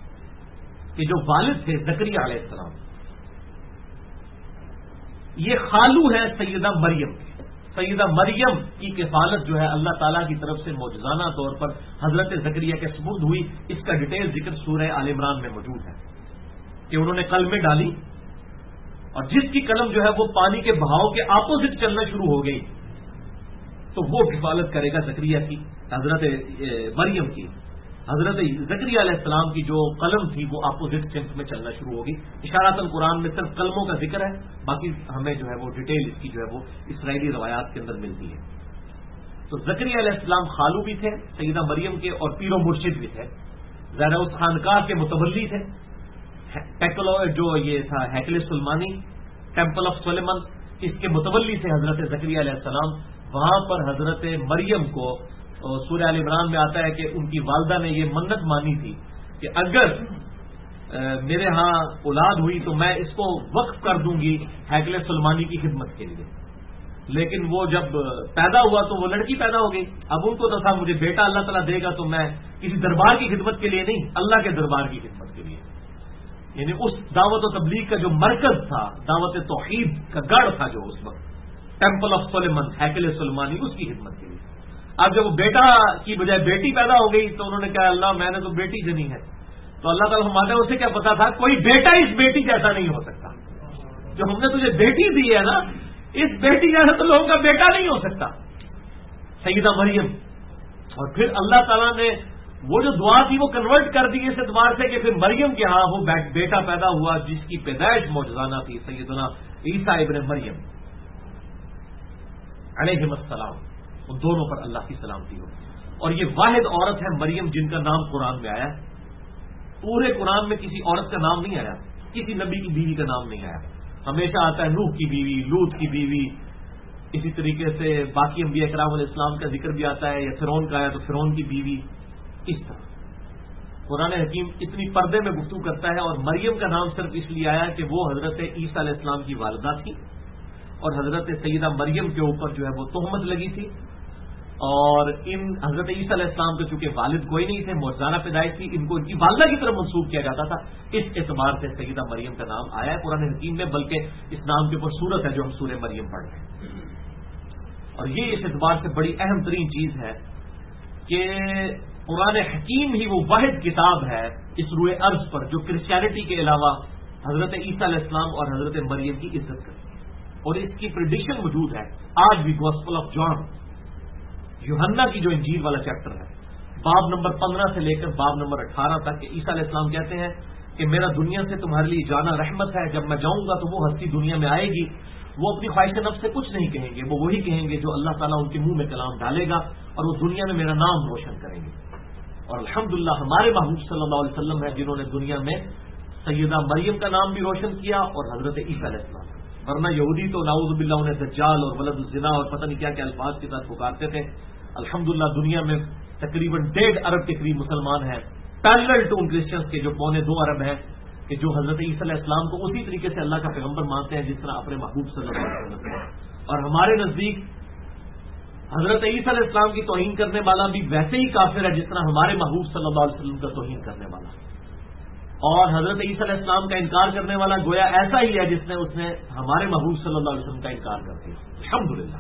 A: کے جو والد تھے زکریا علیہ السلام، یہ خالو ہے سیدہ مریم کی۔ سیدہ مریم کی کفالت جو ہے اللہ تعالیٰ کی طرف سے معجزانہ طور پر حضرت زکریا کے سپرد ہوئی۔ اس کا ڈیٹیل ذکر سورہ آل عمران میں موجود ہے کہ انہوں نے قلمیں ڈالی اور جس کی قلم جو ہے وہ پانی کے بہاؤ کے اپوزٹ چلنا شروع ہو گئی، تو وہ کفالت کرے گا زکریا کی، حضرت مریم کی۔ حضرت زکریا علیہ السلام کی جو قلم تھی وہ اپوزٹ سمت میں چلنا شروع ہوگی۔ اشارات القرآن میں صرف قلموں کا ذکر ہے، باقی ہمیں جو ہے وہ ڈیٹیل اس کی جو ہے وہ اسرائیلی روایات کے اندر ملتی ہے۔ تو زکریا علیہ السلام خالو بھی تھے سیدہ مریم کے، اور پیر و مرشد بھی تھے، ظاہر اس خانقاہ کے متولی تھے۔ جو یہ تھا ہیکل سلمانی، ٹیمپل آف سلیمان، اس کے متولی تھے حضرت زکریا علیہ السلام۔ وہاں پر حضرت مریم کو سورہ آل عمران میں آتا ہے کہ ان کی والدہ نے یہ منت مانی تھی کہ اگر میرے ہاں اولاد ہوئی تو میں اس کو وقف کر دوں گی ہیکل سلمانی کی خدمت کے لیے، لیکن وہ جب پیدا ہوا تو وہ لڑکی پیدا ہو گئی۔ اب ان کو تو تھا مجھے بیٹا اللہ تعالیٰ دے گا تو میں کسی دربار کی خدمت کے لیے نہیں، اللہ کے دربار کی خدمت کے لیے، یعنی اس دعوت و تبلیغ کا جو مرکز تھا، دعوت توحید کا گڑھ تھا جو اس وقت ٹیمپل آف سلیمان ہیکل سلمانی، اس کی خدمت کے لیے۔ اب جب وہ بیٹا کی بجائے بیٹی پیدا ہو گئی تو انہوں نے کہا اللہ میں نے تو بیٹی جنی ہے، تو اللہ تعالیٰ فرماتا ہے اسے کیا پتا تھا کوئی بیٹا اس بیٹی جیسا نہیں ہو سکتا، جو ہم نے تجھے بیٹی دی ہے نا اس بیٹی جیسا تو لوگوں کا بیٹا نہیں ہو سکتا، سیدہ مریم۔ اور پھر اللہ تعالیٰ نے وہ جو دعا تھی وہ کنورٹ کر دی اس اعتبار سے کہ پھر مریم کے ہاں وہ بیٹا پیدا ہوا جس کی پیدائش معجزانہ تھی، سیدنا عیسیٰ ابن مریم علیہم السلام، ان دونوں پر اللہ کی سلامتی ہو. اور یہ واحد عورت ہے مریم جن کا نام قرآن میں آیا. پورے قرآن میں کسی عورت کا نام نہیں آیا، کسی نبی کی بیوی کا نام نہیں آیا. ہمیشہ آتا ہے نوح کی بیوی، لوط کی بیوی، اسی طریقے سے باقی انبیاء کرام علیہ السلام کا ذکر بھی آتا ہے، یا فرعون کا آیا تو فرعون کی بیوی. اس طرح قرآن حکیم اتنی پردے میں گفتگو کرتا ہے. اور مریم کا نام صرف اس لیے آیا کہ وہ حضرت عیسیٰ علیہ السلام کی والدہ تھی، اور حضرت سیدہ مریم کے اوپر جو ہے وہ تہمت لگی تھی. اور ان حضرت عیسیٰ علیہ السلام کے چونکہ والد کوئی نہیں تھے، معجزانہ پیدائش تھی، ان کو ان کی والدہ کی طرف منسوخ کیا جاتا تھا. اس اعتبار سے سیدہ مریم کا نام آیا ہے قرآن حکیم میں، بلکہ اس نام کے اوپر سورت ہے جو ہم سورہ مریم پڑھ رہے ہیں. اور یہ اس اعتبار سے بڑی اہم ترین چیز ہے کہ قرآن حکیم ہی وہ واحد کتاب ہے اس روئے ارض پر جو کرسچینٹی کے علاوہ حضرت عیسیٰ علیہ السلام اور حضرت مریم کی عزت کرتی ہے. اور اس کی پریڈکشن موجود ہے آج بھی گوسپل آف جان، یوحنا کی جو انجیل والا چیپٹر ہے، باب نمبر 15 سے لے کر باب نمبر 18 تک، کہ عیسیٰ علیہ السلام کہتے ہیں کہ میرا دنیا سے تمہارے لیے جانا رحمت ہے، جب میں جاؤں گا تو وہ ہستی دنیا میں آئے گی، وہ اپنی خواہش نفس سے کچھ نہیں کہیں گے، وہ وہی کہیں گے جو اللہ تعالیٰ ان کے منہ میں کلام ڈالے گا، اور وہ دنیا میں میرا نام روشن کریں گے. اور الحمدللہ ہمارے محبوب صلی اللہ علیہ وسلم ہے جنہوں نے دنیا میں سیدہ مریم کا نام بھی روشن کیا اور حضرت عیسیٰ علیہ السلام. ورنہ یہودی تو نعوذ باللہ انہیں دجال اور ولد الزنا اور پتہ نہیں کیا کیا الفاظ کے ساتھ پکارتے تھے. الحمدللہ دنیا میں تقریباً 1.5 ارب کے قریب مسلمان ہیں، پیرلل ٹو ان کرسچنس کے جو 2.25 ارب ہیں، کہ جو حضرت عیسیٰ علیہ السلام کو اسی طریقے سے اللہ کا پیغمبر مانتے ہیں جس طرح اپنے محبوب صلی اللہ علیہ وسلم. اور ہمارے نزدیک حضرت عیسیٰ علیہ السلام کی توہین کرنے والا بھی ویسے ہی کافر ہے جس طرح ہمارے محبوب صلی اللہ علیہ وسلم کا توہین کرنے والا. اور حضرت عیسیٰ علیہ السلام کا انکار کرنے والا گویا ایسا ہی ہے جس نے ہمارے محبوب صلی اللہ علیہ وسلم کا انکار کر دیا. الحمدللہ.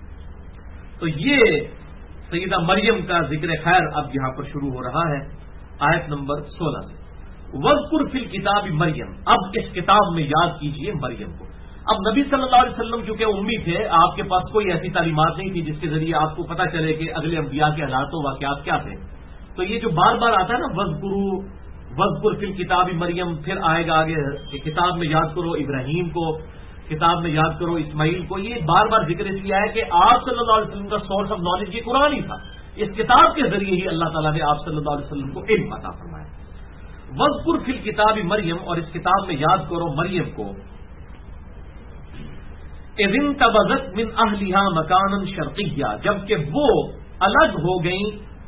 A: تو یہ سیدہ مریم کا ذکر خیر اب یہاں پر شروع ہو رہا ہے آیت نمبر 16 سے. وذکر فی الکتاب مریم، اب اس کتاب میں یاد کیجئے مریم کو. اب نبی صلی اللہ علیہ وسلم چونکہ امی تھے، آپ کے پاس کوئی ایسی تعلیمات نہیں تھی جس کے ذریعے آپ کو پتہ چلے کہ اگلے انبیاء کے حالات و واقعات کیا تھے. تو یہ جو بار بار آتا ہے نا وذکر فی الکتاب مریم، پھر آئے گا آگے کہ کتاب میں یاد کرو ابراہیم کو، کتاب میں یاد کرو اسماعیل کو. یہ بار بار ذکر اس لیے ہے کہ آپ صلی اللہ علیہ وسلم کا سورس آف نالج یہ قرآن ہی تھا. اس کتاب کے ذریعے ہی اللہ تعالیٰ نے آپ صلی اللہ علیہ وسلم کو علم عطا فرمایا. وذکر فی الکتاب مریم، اور اس کتاب میں یاد کرو مریم کو. اذ انتبذت من اہلھا مکانا شرقیہ، جبکہ وہ الگ ہو گئیں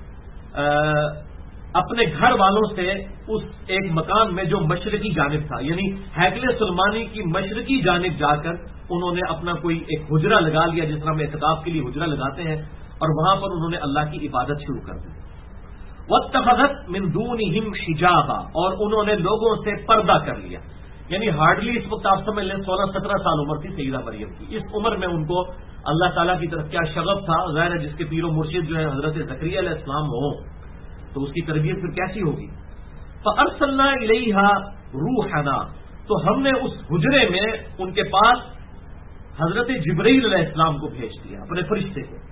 A: اپنے گھر والوں سے اس ایک مکان میں جو مشرقی جانب تھا، یعنی ہیکل سلمانی کی مشرقی جانب جا کر انہوں نے اپنا کوئی ایک حجرہ لگا لیا، جس طرح ہم اعتکاف کے لیے حجرہ لگاتے ہیں، اور وہاں پر انہوں نے اللہ کی عبادت شروع کر دی. واتخذت من دونہم حجابا، اور انہوں نے لوگوں سے پردہ کر لیا. یعنی ہارڈلی اس وقت آپ سمجھ لیں 16-17 سال عمر تھی سیدہ مریم کی. اس عمر میں ان کو اللہ تعالیٰ کی طرف کیا شغف تھا. ظاہر ہے جس کے پیر و مرشد جو ہے حضرت زکریا علیہ السلام ہو تو اس کی تربیت پھر کیسی ہوگی. فارسلنا الیہا روحنا، تو ہم نے اس حجرے میں ان کے پاس حضرت جبرائیل علیہ السلام کو بھیج دیا، اپنے فرشتے کو.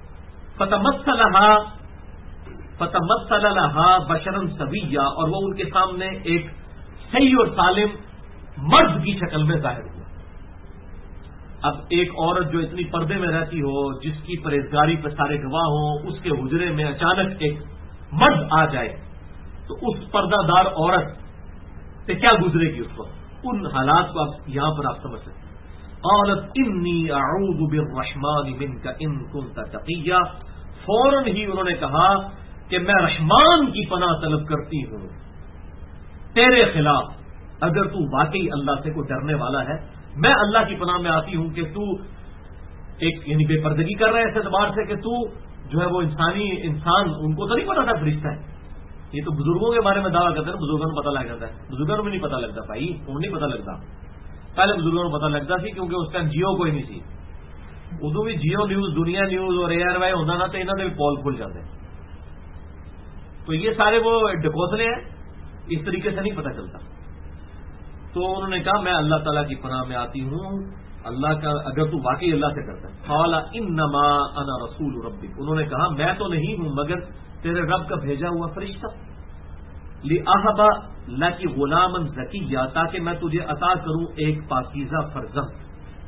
A: فتمثل لها بشرا سویا، اور وہ ان کے سامنے ایک صحیح اور سالم مرد کی شکل میں ظاہر ہوا. اب ایک عورت جو اتنی پردے میں رہتی ہو، جس کی پرہیزگاری پہ سارے گواہ ہوں، اس کے حجرے میں اچانک ایک مرد آ جائے تو اس پردہ دار عورت پہ کیا گزرے گی اس وقت. ان حالات کو آپ یہاں پر آپ سمجھ سکتے ہیں. قالت انی اعوذ بالرحمن منک ان کنت تقیا، فوراً ہی انہوں نے کہا کہ میں رحمان کی پناہ طلب کرتی ہوں تیرے خلاف، اگر تو واقعی اللہ سے کوئی ڈرنے والا ہے. میں اللہ کی پناہ میں آتی ہوں کہ تو ایک یعنی بے پردگی کر رہے ہیں اس اعتبار سے کہ تو جو ہے وہ انسان ان کو تو نہیں پتا تھا فرشتہ ہے. یہ تو بزرگوں کے بارے میں دعویٰ کرتے ہیں، بزرگوں کو پتا لگ جاتا ہے. بزرگوں میں نہیں پتا لگتا بھائی، انہیں نہیں پتا لگتا. پہلے بزرگوں کو پتا لگتا تھی کیونکہ اس ٹائم جیو کوئی نہیں تھی. ادو بھی جیو نیوز، دنیا نیوز اور AR وائی ہوتا نا تو انہوں نے بھی پول کھل جاتے ہیں. تو یہ سارے وہ ڈکوسلے ہیں، اس طریقے سے نہیں پتا چلتا. تو انہوں نے کہا میں اللہ تعالیٰ کی پناہ میں آتی ہوں، اللہ کا اگر تو واقعی اللہ سے کرتا ہے. قال انما انا رسول ربک، انہوں نے کہا میں تو نہیں ہوں مگر تیرے رب کا بھیجا ہوا فرشتہ. لأہب لک غلاما زکیہ، تاکہ میں تجھے عطا کروں ایک پاکیزہ فرزند.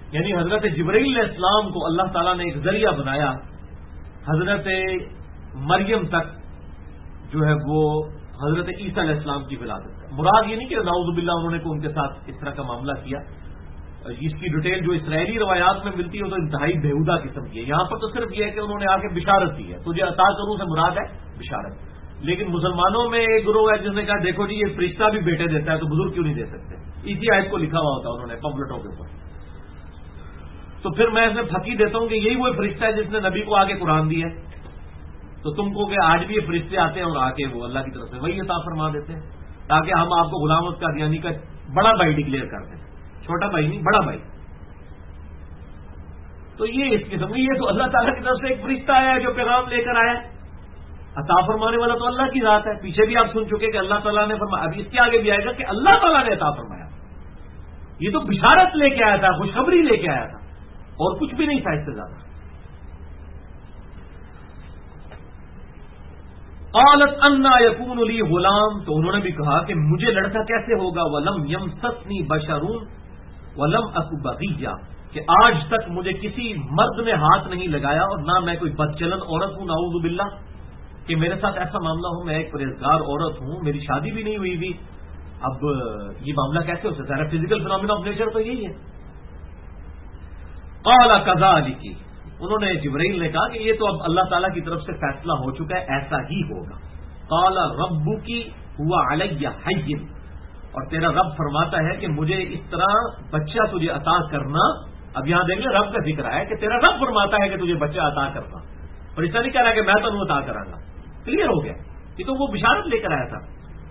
A: یعنی حضرت جبرائیل علیہ السلام کو اللہ تعالیٰ نے ایک ذریعہ بنایا حضرت مریم تک جو ہے وہ حضرت عیسیٰ علیہ السلام کی ولادت کا. مراد یہ نہیں کہ نعوذ باللہ انہوں نے ان کے ساتھ اس طرح کا معاملہ کیا. اس کی ڈیٹیل جو اسرائیلی روایات میں ملتی ہے تو انتہائی بےہودہ قسم کی ہے. یہاں پر تو صرف یہ ہے کہ انہوں نے آ کے بشارت دی ہے, تجھے عطا کروں سے مراد ہے بشارت. لیکن مسلمانوں میں ایک گروہ ہے جس نے کہا دیکھو جی یہ فرشتہ بھی بیٹے دیتا ہے تو بزرگ کیوں نہیں دے سکتے. اسی آیت کو لکھا ہوا ہوتا ہے انہوں نے پمفلٹوں کے اوپر. تو پھر میں اس میں پھکی دیتا ہوں کہ یہی وہ فرشتہ ہے جس نے نبی کو آگے قرآن دی ہے. تو تم کو کہ آج بھی یہ فرشتے آتے ہیں اور آ کے وہ اللہ کی طرف سے وہی عطا فرما دیتے ہیں تاکہ ہم آپ کو غلامت کا یعنی کا بڑا بھائی ڈکلیئر کر دیں, چھوٹا بھائی نہیں بڑا بھائی. تو یہ اس قسم کی یہ تو اللہ تعالیٰ کی طرف سے ایک فرشتہ آیا ہے جو پیغام لے کر آیا. عطا فرمانے والا تو اللہ کی ذات ہے. پیچھے بھی آپ سن چکے کہ اللہ تعالیٰ نے فرمایا, ابھی اس کے آگے بھی آئے گا کہ اللہ تعالیٰ نے عطا فرمایا. یہ تو بشارت لے کے آیا تھا, خوشخبری لے کے آیا تھا, اور کچھ بھی نہیں تھا اس سے زیادہ. قالت انا یکون لی غلام, تو انہوں نے بھی کہا کہ مجھے لڑکا کیسے ہوگا. ولم یمسسنی بشر ولم اک بغیہ, کہ آج تک مجھے کسی مرد نے ہاتھ نہیں لگایا اور نہ میں کوئی بدچلن عورت ہوں, نعوذ باللہ, کہ میرے ساتھ ایسا معاملہ ہو. میں ایک پرہیزگار عورت ہوں, میری شادی بھی نہیں ہوئی بھی. اب یہ معاملہ کیسے ہو سکتا ہے؟ فزیکل فینومینا آف نیچر تو یہی ہے. قال کذالک, انہوں نے جبرائیل نے کہا کہ یہ تو اب اللہ تعالیٰ کی طرف سے فیصلہ ہو چکا ہے, ایسا ہی ہوگا. قال ربک ہوا علی حین, اور تیرا رب فرماتا ہے کہ مجھے اس طرح بچہ تجھے عطا کرنا. اب یہاں دیکھ لیں رب کا ذکر ہے کہ تیرا رب فرماتا ہے کہ تجھے بچہ عطا کرنا, اور ایسا نہیں کہہ رہا کہ میں تمہیں عطا کراں گا. کلیئر ہو گیا, یہ تو وہ بشارت لے کر آیا تھا.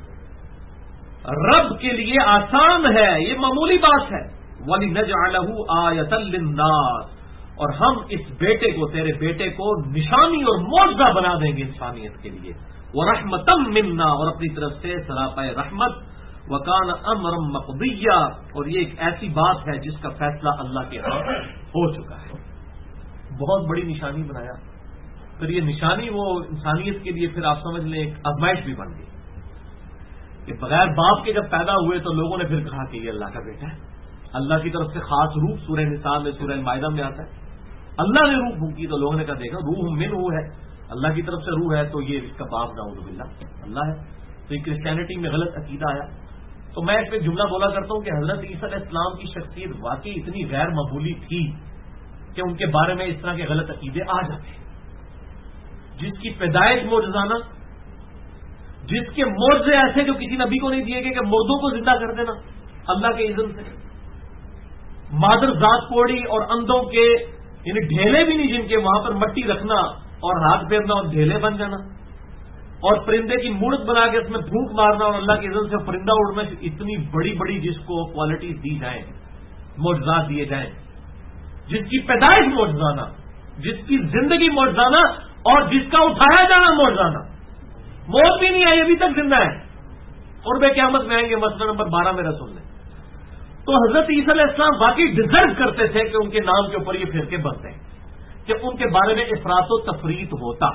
A: رب کے لیے آسان ہے, یہ معمولی بات ہے. وَلِنَجْعَلَهُ آیَةً لِلنَّاسِ, اور ہم اس بیٹے کو, تیرے بیٹے کو نشانی اور معجزہ بنا دیں گے انسانیت کے لیے. وَرَحْمَةً مِنَّا, اور اپنی طرف سے سراپائے رحمت. وَكَانَ أَمْرًا مَقْضِيًّا, اور یہ ایک ایسی بات ہے جس کا فیصلہ اللہ کے ہاں ہو چکا ہے. بہت بڑی نشانی بنایا. پھر یہ نشانی وہ انسانیت کے لیے پھر آپ سمجھ لیں ایک آزمائش بھی بن گئی کہ بغیر باپ کے جب پیدا ہوئے تو لوگوں نے پھر کہا کہ یہ اللہ کا بیٹا ہے. اللہ کی طرف سے خاص روح سورہ نساء میں, سورہ مائدہ میں آتا ہے. اللہ نے روح پھونکی تو لوگوں نے کہا دیکھا روح من روح ہے, اللہ کی طرف سے روح ہے تو یہ اس کا باپ نعوذ باللہ اللہ ہے. تو یہ کرسچینٹی میں غلط عقیدہ آیا. تو میں اس پہ جملہ بولا کرتا ہوں کہ حضرت عیسیٰ علیہ السلام کی شخصیت واقعی اتنی غیر معمولی تھی کہ ان کے بارے میں اس طرح کے غلط عقیدے آ جاتے ہیں. جس کی پیدائش معجزانہ, جس کے معجزے ایسے جو کسی نبی کو نہیں دیے گئے کہ مردوں کو زندہ کر دینا اللہ کے اذن سے, مادر ذات کوڑی اور اندھوں کے یعنی ڈھیلے بھی نہیں جن کے وہاں پر مٹی رکھنا اور ہاتھ پھیرنا اور ڈھیلے بن جانا, اور پرندے کی مورت بنا کے اس میں پھونک مارنا اور اللہ کے اذن سے پرندہ اڑنا. اتنی بڑی بڑی جس کو کوالٹیز دی جائیں, معجزات دیے جائیں, جس کی پیدائش معجزانہ, جس کی زندگی معجزانہ, اور جس کا اٹھایا جانا معجزانہ. موت بھی نہیں آئی, ابھی تک زندہ ہے, اور بے قیامت میں آئیں گے. مسئلہ نمبر 12 میرا سن لیں. تو حضرت عیسیٰ علیہ السلام واقعی ڈیزرو کرتے تھے کہ ان کے نام کے اوپر یہ فرقے بنتے ہیں, کہ ان کے بارے میں افراط و تفریط ہوتا.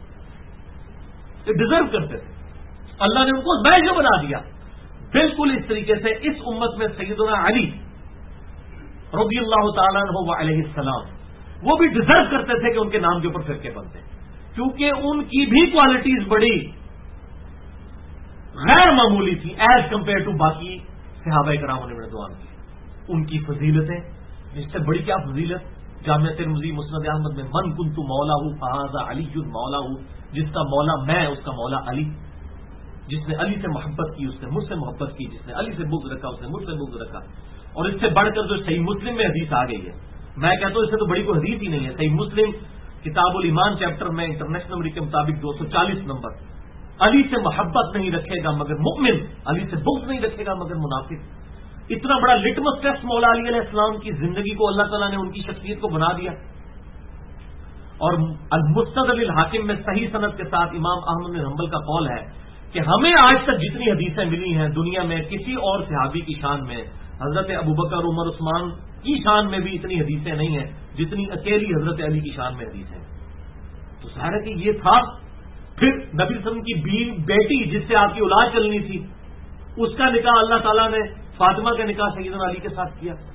A: یہ ڈیزرو کرتے تھے. اللہ نے ان کو بیجو بنا دیا. بالکل اس طریقے سے اس امت میں سیدنا علی رضی اللہ تعالیٰ عنہ علیہ السلام وہ بھی ڈیزرو کرتے تھے کہ ان کے نام کے اوپر فرقے بنتے ہیں, کیونکہ ان کی بھی کوالٹیز بڑی غیر معمولی تھی ایز کمپیئر ٹو باقی صحابہ کرام نے رضوان کی. ان کی فضیلتیں, جس سے بڑی کیا فضیلت, جامعہ ترمذی مسند احمد میں من کنت مولا فہذا علی مولا, جس کا مولا میں اس کا مولا علی. جس نے علی سے محبت کی اس نے مجھ سے محبت کی, جس نے علی سے بغض رکھا اس نے مجھ سے بغض رکھا. اور اس سے بڑھ کر جو صحیح مسلم میں حدیث آ گئی ہے, میں کہتا ہوں اس سے تو بڑی کوئی حدیث ہی نہیں ہے. صحیح مسلم کتاب الایمان چیپٹر میں انٹرنیشنل نمبر کے مطابق 240 نمبر, علی سے محبت نہیں رکھے گا مگر مؤمن, علی سے بغض نہیں رکھے گا مگر منافق. اتنا بڑا لٹمس ٹیسٹ مولا علی علیہ السلام کی زندگی کو اللہ تعالیٰ نے ان کی شخصیت کو بنا دیا. اور المستدرک الحاکم میں صحیح سند کے ساتھ امام احمد بن حنبل کا قول ہے کہ ہمیں آج تک جتنی حدیثیں ملی ہیں دنیا میں کسی اور صحابی کی شان میں, حضرت ابوبکر عمر عثمان کی شان میں بھی اتنی حدیثیں نہیں ہیں جتنی اکیلی حضرت علی کی شان میں حدیث ہیں. تو ظاہر ہے کہ یہ تھا. پھر نبی صلی اللہ علیہ وسلم کی بیٹی جس سے آپ کی اولاد چلنی تھی, اس کا نکاح اللہ تعالیٰ نے فاطمہ کا نکاح سیدنا علی کے ساتھ کیا.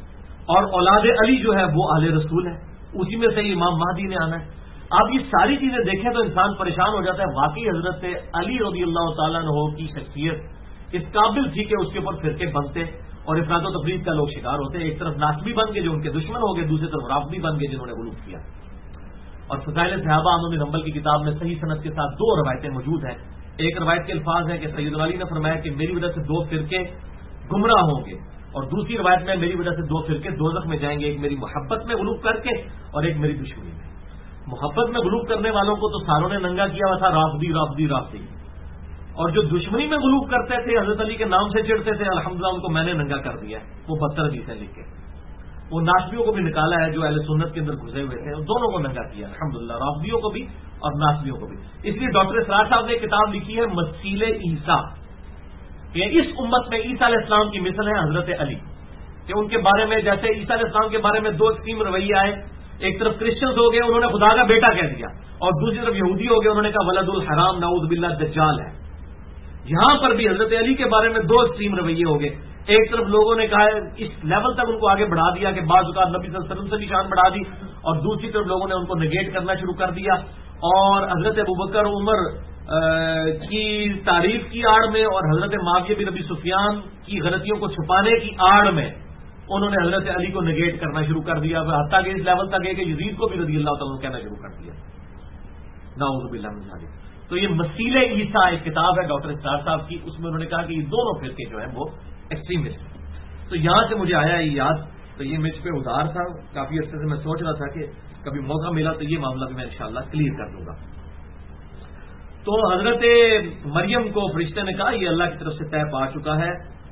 A: اور اولاد علی جو ہے وہ اہل رسول ہے، اسی میں سے امام مہدی نے آنا ہے. آپ یہ ساری چیزیں دیکھیں تو انسان پریشان ہو جاتا ہے. واقعی حضرت علی رضی اللہ تعالیٰ عنہ کی شخصیت اس قابل تھی کہ اس کے اوپر فرقے بنتے اور افراط و تفریط کا لوگ شکار ہوتے. ایک طرف ناصبی بن گئے جو ان کے دشمن ہو گئے، دوسری طرف رافضی بن گئے جنہوں نے غلو کیا. اور فضائل صحابہ احمد بن حنبل کی کتاب میں صحیح سند کے ساتھ 2 روایتیں موجود ہیں. ایک روایت کے الفاظ ہیں کہ سیدنا علی نے فرمایا کہ میری وجہ سے 2 فرقے گمراہ ہوں گے، اور دوسری روایت میں میری وجہ سے 2 فرقے دوزخ میں جائیں گے، ایک میری محبت میں غلو کر کے اور ایک میری دشمنی میں. محبت میں غلو کرنے والوں کو تو ساروں نے ننگا کیا ہوا تھا، رافضی رافضی رافضی، اور جو دشمنی میں غلو کرتے تھے حضرت علی کے نام سے چڑھتے تھے، الحمدللہ ان کو میں نے ننگا کر دیا. وہ 72 حدیثیں لکھ کے وہ ناصبیوں کو بھی نکالا ہے جو اہل سنت کے اندر گھسے ہوئے تھے، دونوں کو ننگا کیا الحمدللہ، رافضیوں کو بھی اور ناصبیوں کو بھی. اس لیے ڈاکٹر اسرار صاحب نے ایک کتاب لکھی ہے مسیل عیسیٰ، کہ اس امت میں عیسیٰ علیہ السلام کی مثل ہے حضرت علی، کہ ان کے بارے میں جیسے عیسیٰ علیہ السلام کے بارے میں 2 ایکسٹریم رویے آئے. ایک طرف کرسچنز ہو گئے، انہوں نے خدا کا بیٹا کہہ دیا، اور دوسری طرف یہودی ہو گئے، انہوں نے کہا ولد الحرام نعوذ باللہ دجال ہے. یہاں پر بھی حضرت علی کے بارے میں 2 ایکسٹریم رویے ہو گئے. ایک طرف لوگوں نے کہا اس لیول تک ان کو آگے بڑھا دیا کہ بعض اوقات نبی صلی اللہ علیہ وسلم سے بھی شان بڑھا دی، اور دوسری طرف لوگوں نے ان کو نگیٹ کرنا شروع کر دیا، اور حضرت ابوبکر عمر کی تعریف کی آڑ میں اور حضرت معاویہ بن ابی سفیان کی غلطیوں کو چھپانے کی آڑ میں انہوں نے حضرت علی کو نگیٹ کرنا شروع کر دیا. حتیٰ کہ اس لیول تک ہے کہ یزید کو بھی رضی اللہ تعالیٰ کہنا شروع کر دیا. نعوذ باللہ من ذالک. تو یہ مسیل عیسیٰ ایک کتاب ہے ڈاکٹر اسرار صاحب کی، اس میں انہوں نے کہا کہ یہ دونوں فرقے جو ہیں وہ ایکسٹریمسٹ ہیں. تو یہاں سے مجھے آیا یہ یاد، تو یہ مجھ پہ ادار تھا. کافی عرصے سے میں سوچ رہا تھا کہ کبھی موقع ملا تو یہ معاملہ بھی میں انشاءاللہ کلیئر کر دوں گا. تو حضرت مریم کو فرشتے نے کہا یہ اللہ کی طرف سے طے پا چکا ہے.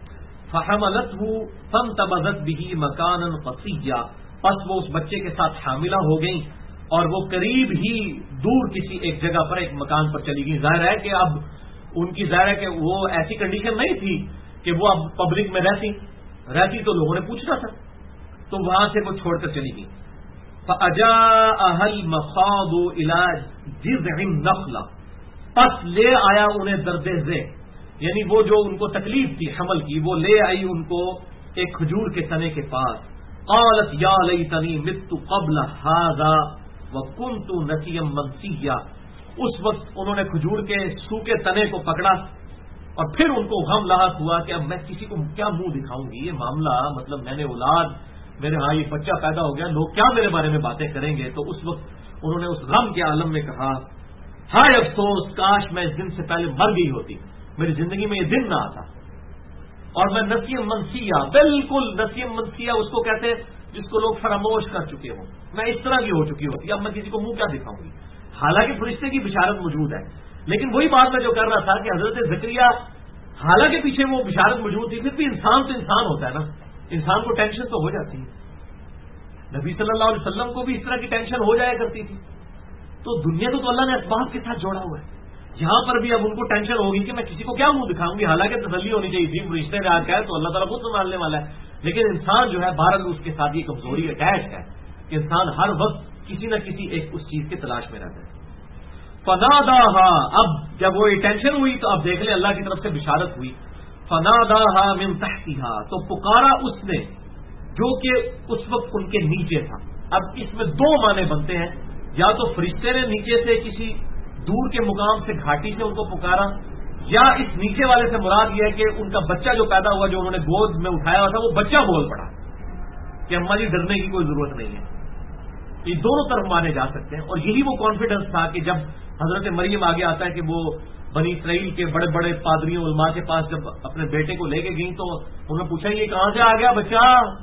A: فحملته فانتبذت به مكانا قصيا، پس وہ اس بچے کے ساتھ حاملہ ہو گئیں اور وہ قریب ہی دور کسی ایک جگہ پر ایک مکان پر چلی گئی. ظاہر ہے کہ اب ان کی ظاہر ہے کہ وہ ایسی کنڈیشن نہیں تھی کہ وہ اب پبلک میں رہتی تو لوگوں نے پوچھنا تھا، تو وہاں سے وہ چھوڑ کر چلی گئی. فَأَجَاءَهَا الْمَخَاضُ إِلَى جِذْعِ النَّخْلَةِ، پس لے آیا انہیں درد ذہ، یعنی وہ جو ان کو تکلیف تھی حمل کی، وہ لے آئی ان کو ایک کھجور کے تنے کے پاس. قالت یا لیتنی مت قبل هذا وکنت نسیا منسیا. اس وقت انہوں نے کھجور کے سوکھے تنے کو پکڑا اور پھر ان کو غم لاحق ہوا کہ اب میں کسی کو کیا منہ دکھاؤں گی، یہ معاملہ مطلب میں نے اولاد، میرے ہاں یہ بچہ پیدا ہو گیا، لوگ کیا میرے بارے میں باتیں کریں گے. تو اس وقت انہوں نے اس غم کے عالم میں کہا ہائے افسوس، کاش میں اس دن سے پہلے مر گئی ہوتی، میری زندگی میں یہ دن نہ آتا. اور میں نسیم منسیہ، بالکل نسیم منسیہ اس کو کہتے ہیں جس کو لوگ فراموش کر چکے ہوں، میں اس طرح کی ہو چکی ہوتی، اب میں کسی کو منہ کیا دکھاؤں گی. حالانکہ فرشتے کی بشارت موجود ہے، لیکن وہی بات میں جو کر رہا تھا کہ حضرت زکریا حالانکہ پیچھے وہ بشارت موجود تھی، پھر بھی انسان تو انسان ہوتا ہے نا، انسان کو ٹینشن تو ہو جاتی ہے. نبی صلی اللہ علیہ وسلم کو بھی اس طرح کی ٹینشن ہو جایا کرتی تھی. تو دنیا کو تو اللہ نے اسباب کے ساتھ جوڑا ہوا ہے، یہاں پر بھی اب ان کو ٹینشن ہوگی کہ میں کسی کو کیا منہ دکھاؤں گی. حالانکہ تسلی ہونی چاہیے تھی، فرشتے نے آ کے تو اللہ تعالیٰ خود سنبھالنے والا ہے، لیکن انسان جو ہے بہرحال اس کے ساتھ یہ کمزوری اٹیچ ہے کہ انسان ہر وقت کسی نہ کسی ایک اس چیز کی تلاش میں رہتا ہے. فناداہا، اب جب وہ ٹینشن ہوئی تو اب دیکھ لیں اللہ کی طرف سے بشارت ہوئی. فناداہا من تحتہا، تو پکارا اس نے جو کہ اس وقت ان کے نیچے تھا. اب اس میں 2 معنی بنتے ہیں، یا تو فرشتے نے نیچے سے کسی دور کے مقام سے گھاٹی سے ان کو پکارا، یا اس نیچے والے سے مراد یہ ہے کہ ان کا بچہ جو پیدا ہوا جو انہوں نے گود میں اٹھایا ہوا تھا وہ بچہ بول پڑا کہ اماں جی ڈرنے کی کوئی ضرورت نہیں ہے. یہ دونوں طرف مانے جا سکتے ہیں، اور یہی وہ کانفیڈنس تھا کہ جب حضرت مریم آگے آتا ہے کہ وہ بنی اسرائیل کے بڑے بڑے پادریوں علماء کے پاس جب اپنے بیٹے کو لے کے گئیں تو انہوں نے پوچھا یہ کہاں سے آ گیا بچہ،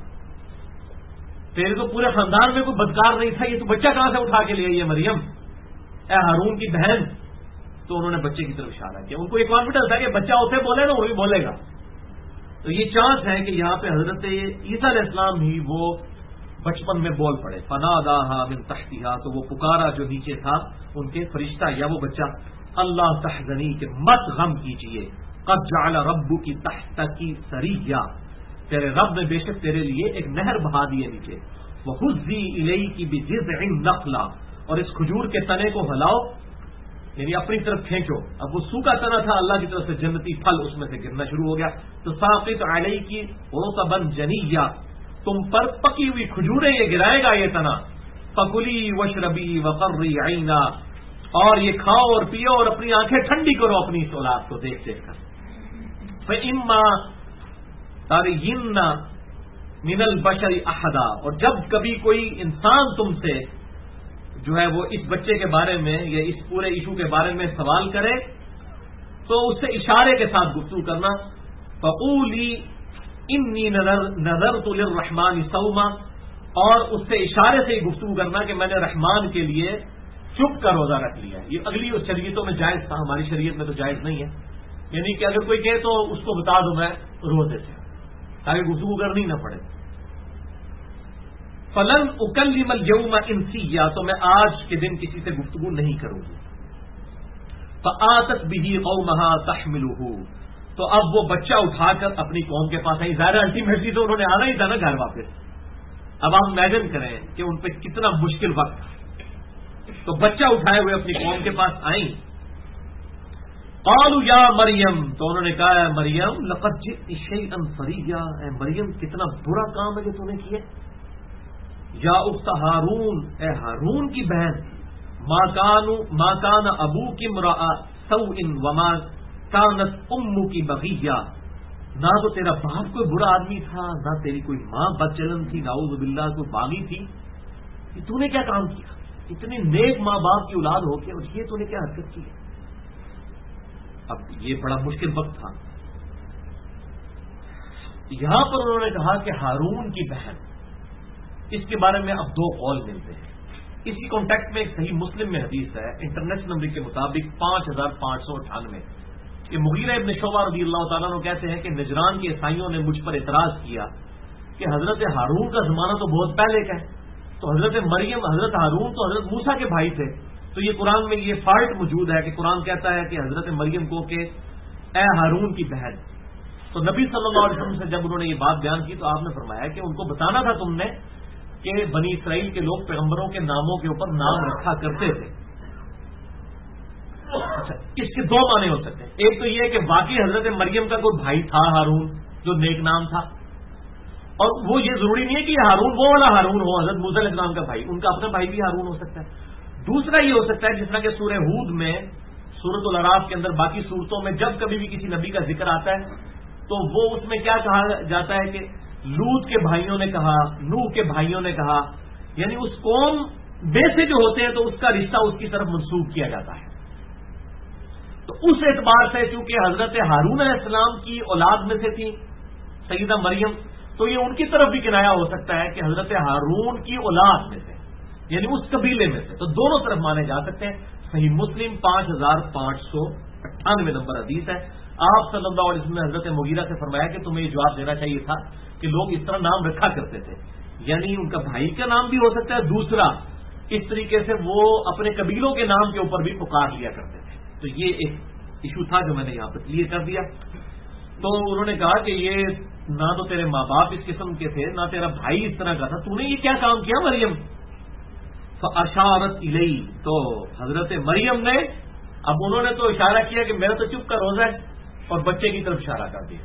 A: تیرے تو پورے خاندان میں کوئی بدکار نہیں تھا، یہ تو بچہ کہاں سے اٹھا کے لے آئی ہے مریم، اے ہارون کی بہن. تو انہوں نے بچے کی طرف اشارہ کیا، ان کو یہ کانفیڈنس ہے کہ بچہ اسے بولے گا وہ بھی بولے گا. تو یہ چانس ہے کہ یہاں پہ حضرت عیسیٰ علیہ السلام ہی وہ بچپن میں بول پڑے. فناداہا من تحتہا، تو وہ پکارا جو نیچے تھا ان کے فرشتہ یا وہ بچہ، اللہ تحزنی، کہ مت غم کیجیے، قد جعل ربک تحتک سریا، تیرے رب نے بے شک تیرے لیے ایک نہر بہا دی ہے نیچے. وہزی الیک بجذع النخلہ، اور اس کھجور کے تنے کو ہلاؤ، یعنی اپنی طرف کھینچو. اب وہ سوکھا تنا تھا، اللہ کی طرف سے جنتی پھل اس میں سے گرنا شروع ہو گیا. تو ساقط علیک رطبا جنیا، تم پر پکی ہوئی کھجوریں یہ گرائے گا یہ تنا، فکلی وشربی وقرری عینا، اور یہ کھاؤ اور پیو اور اپنی آنکھیں ٹھنڈی کرو اپنی اس اولاد کو دیکھ دیکھ کر. فإما ترین من البشر احدا، اور جب کبھی کوئی انسان تم سے جو ہے وہ اس بچے کے بارے میں یا اس پورے ایشو کے بارے میں سوال کرے تو اس سے اشارے کے ساتھ گفتگو کرنا. فقولی انی نذرت للرحمن صوما، اور اس سے اشارے سے ہی گفتگو کرنا کہ میں نے رحمان کے لیے چپ کا روزہ رکھ لیا. یہ اگلی شریعتوں میں جائز تھا، ہماری شریعت میں تو جائز نہیں ہے. یعنی کہ اگر کوئی کہے تو اس کو بتا دوں میں روزے سے، تاکہ گفتگو کرنی نہ پڑے. فلن اکلم اليوم انسیا، تو میں آج کے دن کسی سے گفتگو نہیں کروں گی. فآتت به قومها تحمله، تو اب وہ بچہ اٹھا کر اپنی قوم کے پاس آئی. ظاہر الٹیمیٹلی تو انہوں نے آنا ہی تھا نا گھر واپس. اب آپ امیجن کریں کہ ان پہ کتنا مشکل وقت تھا. تو بچہ اٹھائے ہوئے اپنی قوم کے پاس آئیں. قالوا یا مریم، تو انہوں نے کہا اے مریم لقد جئت شیئا فریا، اے مریم کتنا برا کام ہے جو تم نے کیا. یا اخت ہارون، اے ہارون کی بہن، ما کان ابوک امرأ سوء وما کانت امک بغیہ، نہ تو تیرا باپ کوئی برا آدمی تھا، نہ تیری کوئی ماں بدچلن تھی، نعوذ باللہ کوئی باغی تھی. یہ تو نے کیا کام کیا؟ اتنے نیک ماں باپ کی اولاد ہو کے اور یہ تو نے کیا حرکت کی ہے؟ اب یہ بڑا مشکل وقت تھا. یہاں پر انہوں نے کہا کہ ہارون کی بہن، اس کے بارے میں اب دو قول ملتے ہیں. اسی کانٹیکٹ میں ایک صحیح مسلم میں حدیث ہے انٹرنیشنل نمبر کے مطابق 5598. کہ مغیرہ ابن شعبہ رضی اللہ تعالیٰ عنہ کہتے ہیں کہ نجران کے عیسائیوں نے مجھ پر اعتراض کیا کہ حضرت ہارون کا زمانہ تو بہت پہلے کا ہے، تو حضرت مریم، حضرت ہارون تو حضرت موسیٰ کے بھائی تھے. تو یہ قرآن میں یہ فالٹ موجود ہے کہ قرآن کہتا ہے کہ حضرت مریم کو کہ اے ہارون کی بہن. تو نبی صلی اللہ علیہ وسلم سے جب انہوں نے یہ بات بیان کی تو آپ نے فرمایا کہ ان کو بتانا تھا تم نے کہ بنی اسرائیل کے لوگ پیغمبروں کے ناموں کے اوپر نام رکھا کرتے تھے. اچھا، اس کے دو معنی ہو سکتے ہیں. ایک تو یہ کہ واقعی حضرت مریم کا کوئی بھائی تھا ہارون جو نیک نام تھا، اور وہ یہ ضروری نہیں ہے کہ ہارون وہ والا ہارون ہو حضرت موسیٰ علیہ السلام کا بھائی، ان کا اپنا بھائی بھی ہارون ہو سکتا ہے. دوسرا یہ ہو سکتا ہے جس طرح کہ سورہ ہود میں، سورۃ الاعراف کے اندر، باقی صورتوں میں جب کبھی بھی کسی نبی کا ذکر آتا ہے تو وہ اس میں کیا کہا جاتا ہے کہ لوط کے بھائیوں نے کہا، نوح کے بھائیوں نے کہا، یعنی اس قوم میں سے جو ہوتے ہیں تو اس کا رشتہ اس کی طرف منسوب کیا جاتا ہے. تو اس اعتبار سے چونکہ حضرت ہارون علیہ السلام کی اولاد میں سے تھی سیدہ مریم، تو یہ ان کی طرف بھی کنایا ہو سکتا ہے کہ حضرت ہارون کی اولاد میں سے، یعنی اس قبیلے میں سے. تو دونوں طرف مانے جا سکتے ہیں. صحیح مسلم 5598 نمبر حدیث ہے. آپ صلی اللہ علیہ وسلم نے حضرت مغیرہ سے فرمایا کہ تمہیں یہ جواب دینا چاہیے تھا کہ لوگ اس طرح نام رکھا کرتے تھے، یعنی ان کا بھائی کا نام بھی ہو سکتا ہے، دوسرا اس طریقے سے وہ اپنے قبیلوں کے نام کے اوپر بھی پکار لیا کرتے تھے. تو یہ ایک ایشو تھا جو میں نے یہاں پہ کلیئر کر دیا. تو انہوں نے کہا کہ یہ نہ تو تیرے ماں باپ اس قسم کے تھے، نہ تیرا بھائی اس طرح کا تھا، تو نے یہ کیا کام کیا مریم؟ فاشارت الی، تو حضرت مریم نے، اب انہوں نے تو اشارہ کیا کہ میرا تو چپ کا روزہ ہے، اور بچے کی طرف اشارہ کر دیا.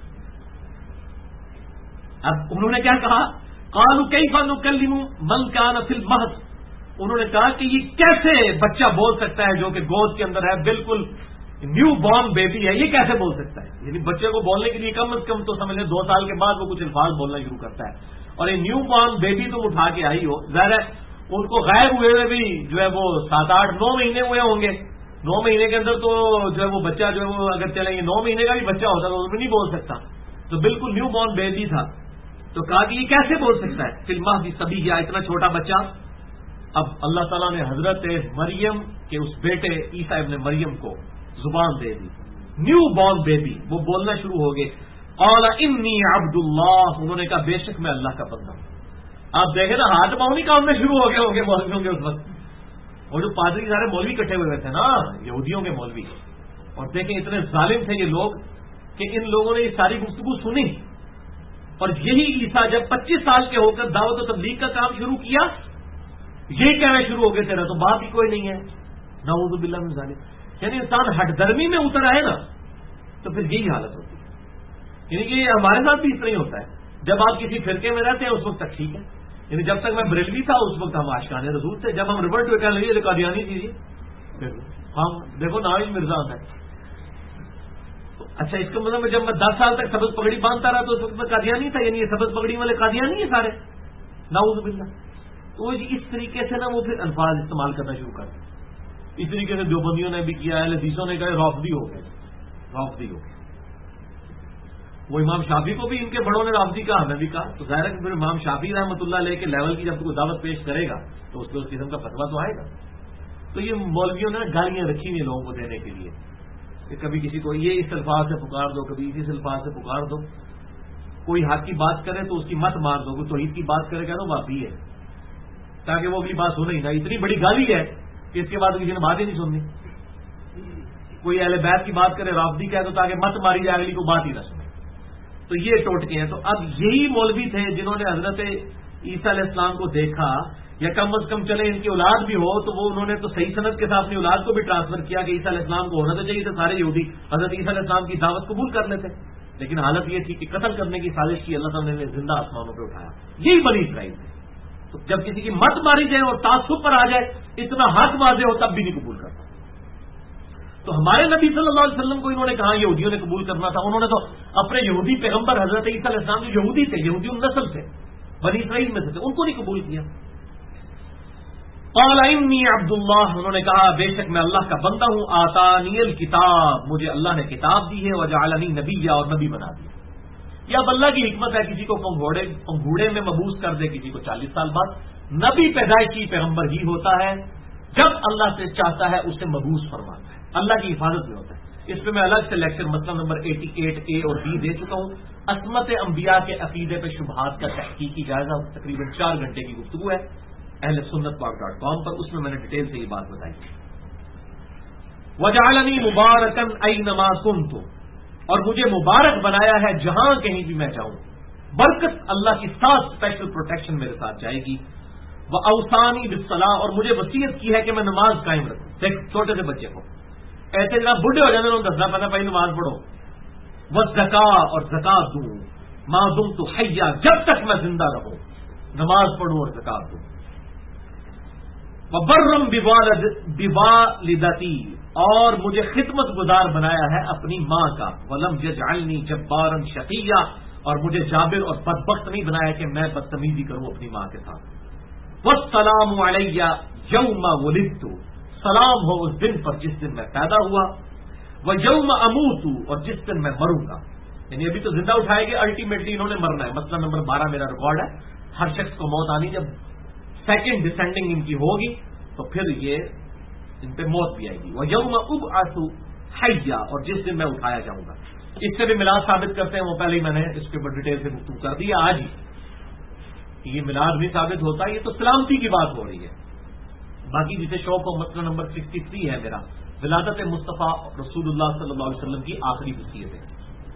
A: اب انہوں نے کیا کہا؟ قالوا کیف نکلم من کان فی المہد، انہوں نے کہا کہ یہ کیسے بچہ بول سکتا ہے جو کہ گود کے اندر ہے، بالکل نیو بورن بیبی ہے، یہ کیسے بول سکتا ہے؟ یعنی بچے کو بولنے کے لیے کم از کم تو سمجھ لیں 2 سال کے بعد وہ کچھ الفاظ بولنا شروع کرتا ہے، اور یہ نیو بورن بیبی تم اٹھا کے آئی ہو. ظاہر ہے ان کو غائب ہوئے ہوئے بھی جو ہے وہ 7, 8, 9 مہینے ہوئے ہوں گے. 9 مہینے کے اندر تو جو ہے وہ بچہ جو ہے وہ اگر چلیں گے 9 مہینے کا بھی بچہ ہوتا تو وہ بھی نہیں بول سکتا، تو بالکل نیو بورن بیبی تھا. تو کہا کہ یہ کیسے بول سکتا ہے؟ فی المہد صبیہ، اتنا چھوٹا بچہ. اب اللہ تعالیٰ نے حضرت مریم کے اس بیٹے عیسیٰ ابن مریم کو زبان دے دی، نیو بورن بیبی، وہ بولنا شروع ہو گئے. قال انی عبد اللہ، انہوں نے کہا بے شک میں اللہ کا بندہ ہوں. آپ دیکھیں نا ہاتھ پاؤں نہیں کام میں شروع ہو گئے ہوں گے مولویوں کے اس وقت. اور جو پادری سارے مولوی اکٹھے ہوئے تھے نا یہودیوں کے مولوی، اور دیکھیں اتنے ظالم تھے یہ لوگ کہ ان لوگوں نے یہ ساری گفتگو سنی، اور یہی عیسیٰ جب 25 سال کے ہو کر دعوت و تبلیغ کا کام شروع کیا، یہ کہنا شروع ہو گئے تیرا تو باپ ہی کوئی نہیں ہے، نعوذ باللہ من ذالک. یعنی انسان ہٹ درمی میں اتر آئے نا تو پھر یہی حالت ہوتی ہے. یعنی کہ ہمارے ساتھ بھی اس طرح ہی ہوتا ہے. جب آپ کسی فرقے میں رہتے ہیں اس وقت تک ٹھیک ہے، یعنی جب تک میں بریلوی تھا اس وقت ہم عاشقان رسول تھے، جب ہم ریورٹ ہوئے کہنے لگے قادیانی دیجیے ہم دیکھو ناویل مرزا ہے. اچھا اس کا مطلب جب میں 10 سال تک سبز پگڑی باندھتا رہا تو اس وقت میں قادیانی تھا، یعنی یہ سبز پگڑی والے قادیانی ہیں سارے، نعوذ باللہ. تو اس طریقے سے نا وہ پھر الفاظ استعمال کرنا شروع کر دیں. اس طریقے سے دیوبندیوں نے بھی کیا، اہل حدیثوں نے کہا رافضی ہو گئے، رافضی ہو گئے. وہ امام شافعی کو بھی ان کے بڑوں نے رافضی کہا، ہمیں بھی کہا. تو ظاہر ہے کہ پھر امام شافعی رحمۃ اللہ علیہ کے لیول کی جب کوئی دعوت پیش کرے گا تو اس پہ اس قسم کا فتویٰ تو آئے گا. تو یہ مولویوں نے گالیاں رکھی ہوئی لوگوں کو دینے کے لیے کہ کبھی کسی کو یہ اس الفاظ سے پکار دو، کبھی اسی الفاظ سے پکار دو. کوئی حق کی بات کرے تو اس کی مت مار دو، کوئی توحید کی بات کرے کہہ دو واپی ہے، تاکہ وہ اگلی بات سنے ہی نہ. اتنی بڑی گالی ہے کہ اس کے بعد کسی نے بات ہی نہیں سننی. کوئی اہل بیت کی بات کرے رافضی کہہ دو تاکہ مت ماری جائے، اگلی کو بات ہی نہ سنے. تو یہ ٹوٹکے ہیں. تو اب یہی مولوی تھے جنہوں نے حضرت عیسیٰ علیہ السلام کو دیکھا، یا کم از کم چلے ان کی اولاد بھی ہو تو وہ انہوں نے تو صحیح سند کے ساتھ اپنی اولاد کو بھی ٹرانسفر کیا کہ عیسیٰ علیہ السلام کو ہونا تو چاہیے تھا. سارے یہودی حضرت عیسیٰ علیہ السلام کی دعوت قبول کر لیتے، لیکن حالت یہ تھی کہ قتل کرنے کی سازش کی، اللہ تعالیٰ نے زندہ آسمانوں پہ اٹھایا. یہی بنی اسرائیل تھے. تو جب کسی کی مت ماری جائے اور تعصب پر آ جائے، اتنا حق واضح ہو تب بھی نہیں قبول کرتا. تو ہمارے نبی صلی اللہ علیہ وسلم کو انہوں نے کہا یہودیوں نے قبول کرنا تھا. انہوں نے تو اپنے یہودی پیغمبر حضرت عیسیٰ علیہ السلام جو یہودی تھے، یہودی نسل سے، بنی اسرائیل میں سے تھے، ان کو نہیں قبول کیا. قال انی عبد اللہ، انہوں نے کہا بے شک میں اللہ کا بندہ ہوں. آتانی الکتاب، مجھے اللہ نے کتاب دی ہے. وجعلنی نبیا، اور نبی بنا دیا. یا اب اللہ کی حکمت ہے کسی کو پنگھوڑے میں مبعوث کر دے، کسی کو 40 سال بعد. نبی پیدائشی پیغمبر ہی ہوتا ہے، جب اللہ سے چاہتا ہے اسے مبعوث فرماتا ہے، اللہ کی حفاظت میں ہوتا ہے. اس پہ میں الگ سے لیکچر مسئلہ نمبر 88A اور B دے چکا ہوں. عصمت انبیاء کے عقیدے پہ شبہات کا تحقیقی جائزہ تقریباً 4 گھنٹے کی گفتگو ہے اہل سنت پاک.com پر، اس میں میں نے ڈیٹیل سے یہ بات بتائی. وجعلنی مبارکن اینما کنت، اور مجھے مبارک بنایا ہے جہاں کہیں بھی میں جاؤں. برکت اللہ کی ساتھ اسپیشل پروٹیکشن میرے ساتھ جائے گی. وہ اوسانی بالصلاح، اور مجھے وصیت کی ہے کہ میں نماز قائم رکھوں. دیکھ چھوٹے سے بچے کو ایسے جناب بڈھے ہو جاتے ہیں دسنا پہنا پہلے نماز پڑھو. وہ زکات، اور زکات دوں. ماں دم تو حیا، جب تک میں زندہ رہوں نماز پڑھوں اور زکات دوں. وبرم بوالدتی، اور مجھے خدمت گزار بنایا ہے اپنی ماں کا. ولم یجعلنی جبارا شقیا، اور مجھے جابر اور بدبخت نہیں بنایا کہ میں بدتمیزی کروں اپنی ماں کے ساتھ. والسلام علی یوم ولدت، سلام ہو اس دن پر جس دن میں پیدا ہوا. ویوم اموت، اور جس دن میں مروں گا. یعنی ابھی تو زندہ اٹھائے گے، الٹیمیٹلی انہوں نے مرنا ہے. مسئلہ نمبر 12 میرا ریکارڈ ہے. ہر شخص کو موت آنی، جب سیکنڈ ڈسینڈنگ ان کی ہوگی تو پھر یہ ان پہ موت بھی آئے گی. ویوم ابعث حیا، اور جس دن میں اٹھایا جاؤں گا. اس سے بھی میلاد ثابت کرتے ہیں، وہ پہلے ہی میں نے اس کے اوپر ڈیٹیل سے گفتگو کر دیا آج ہی. یہ میلاد بھی ثابت ہوتا ہے، یہ تو سلامتی کی بات ہو رہی ہے. باقی جسے شوق ہو مسئلہ نمبر 63 ہے میرا، ولادت مصطفیٰ رسول اللہ صلی اللہ علیہ وسلم کی آخری وصیت ہے.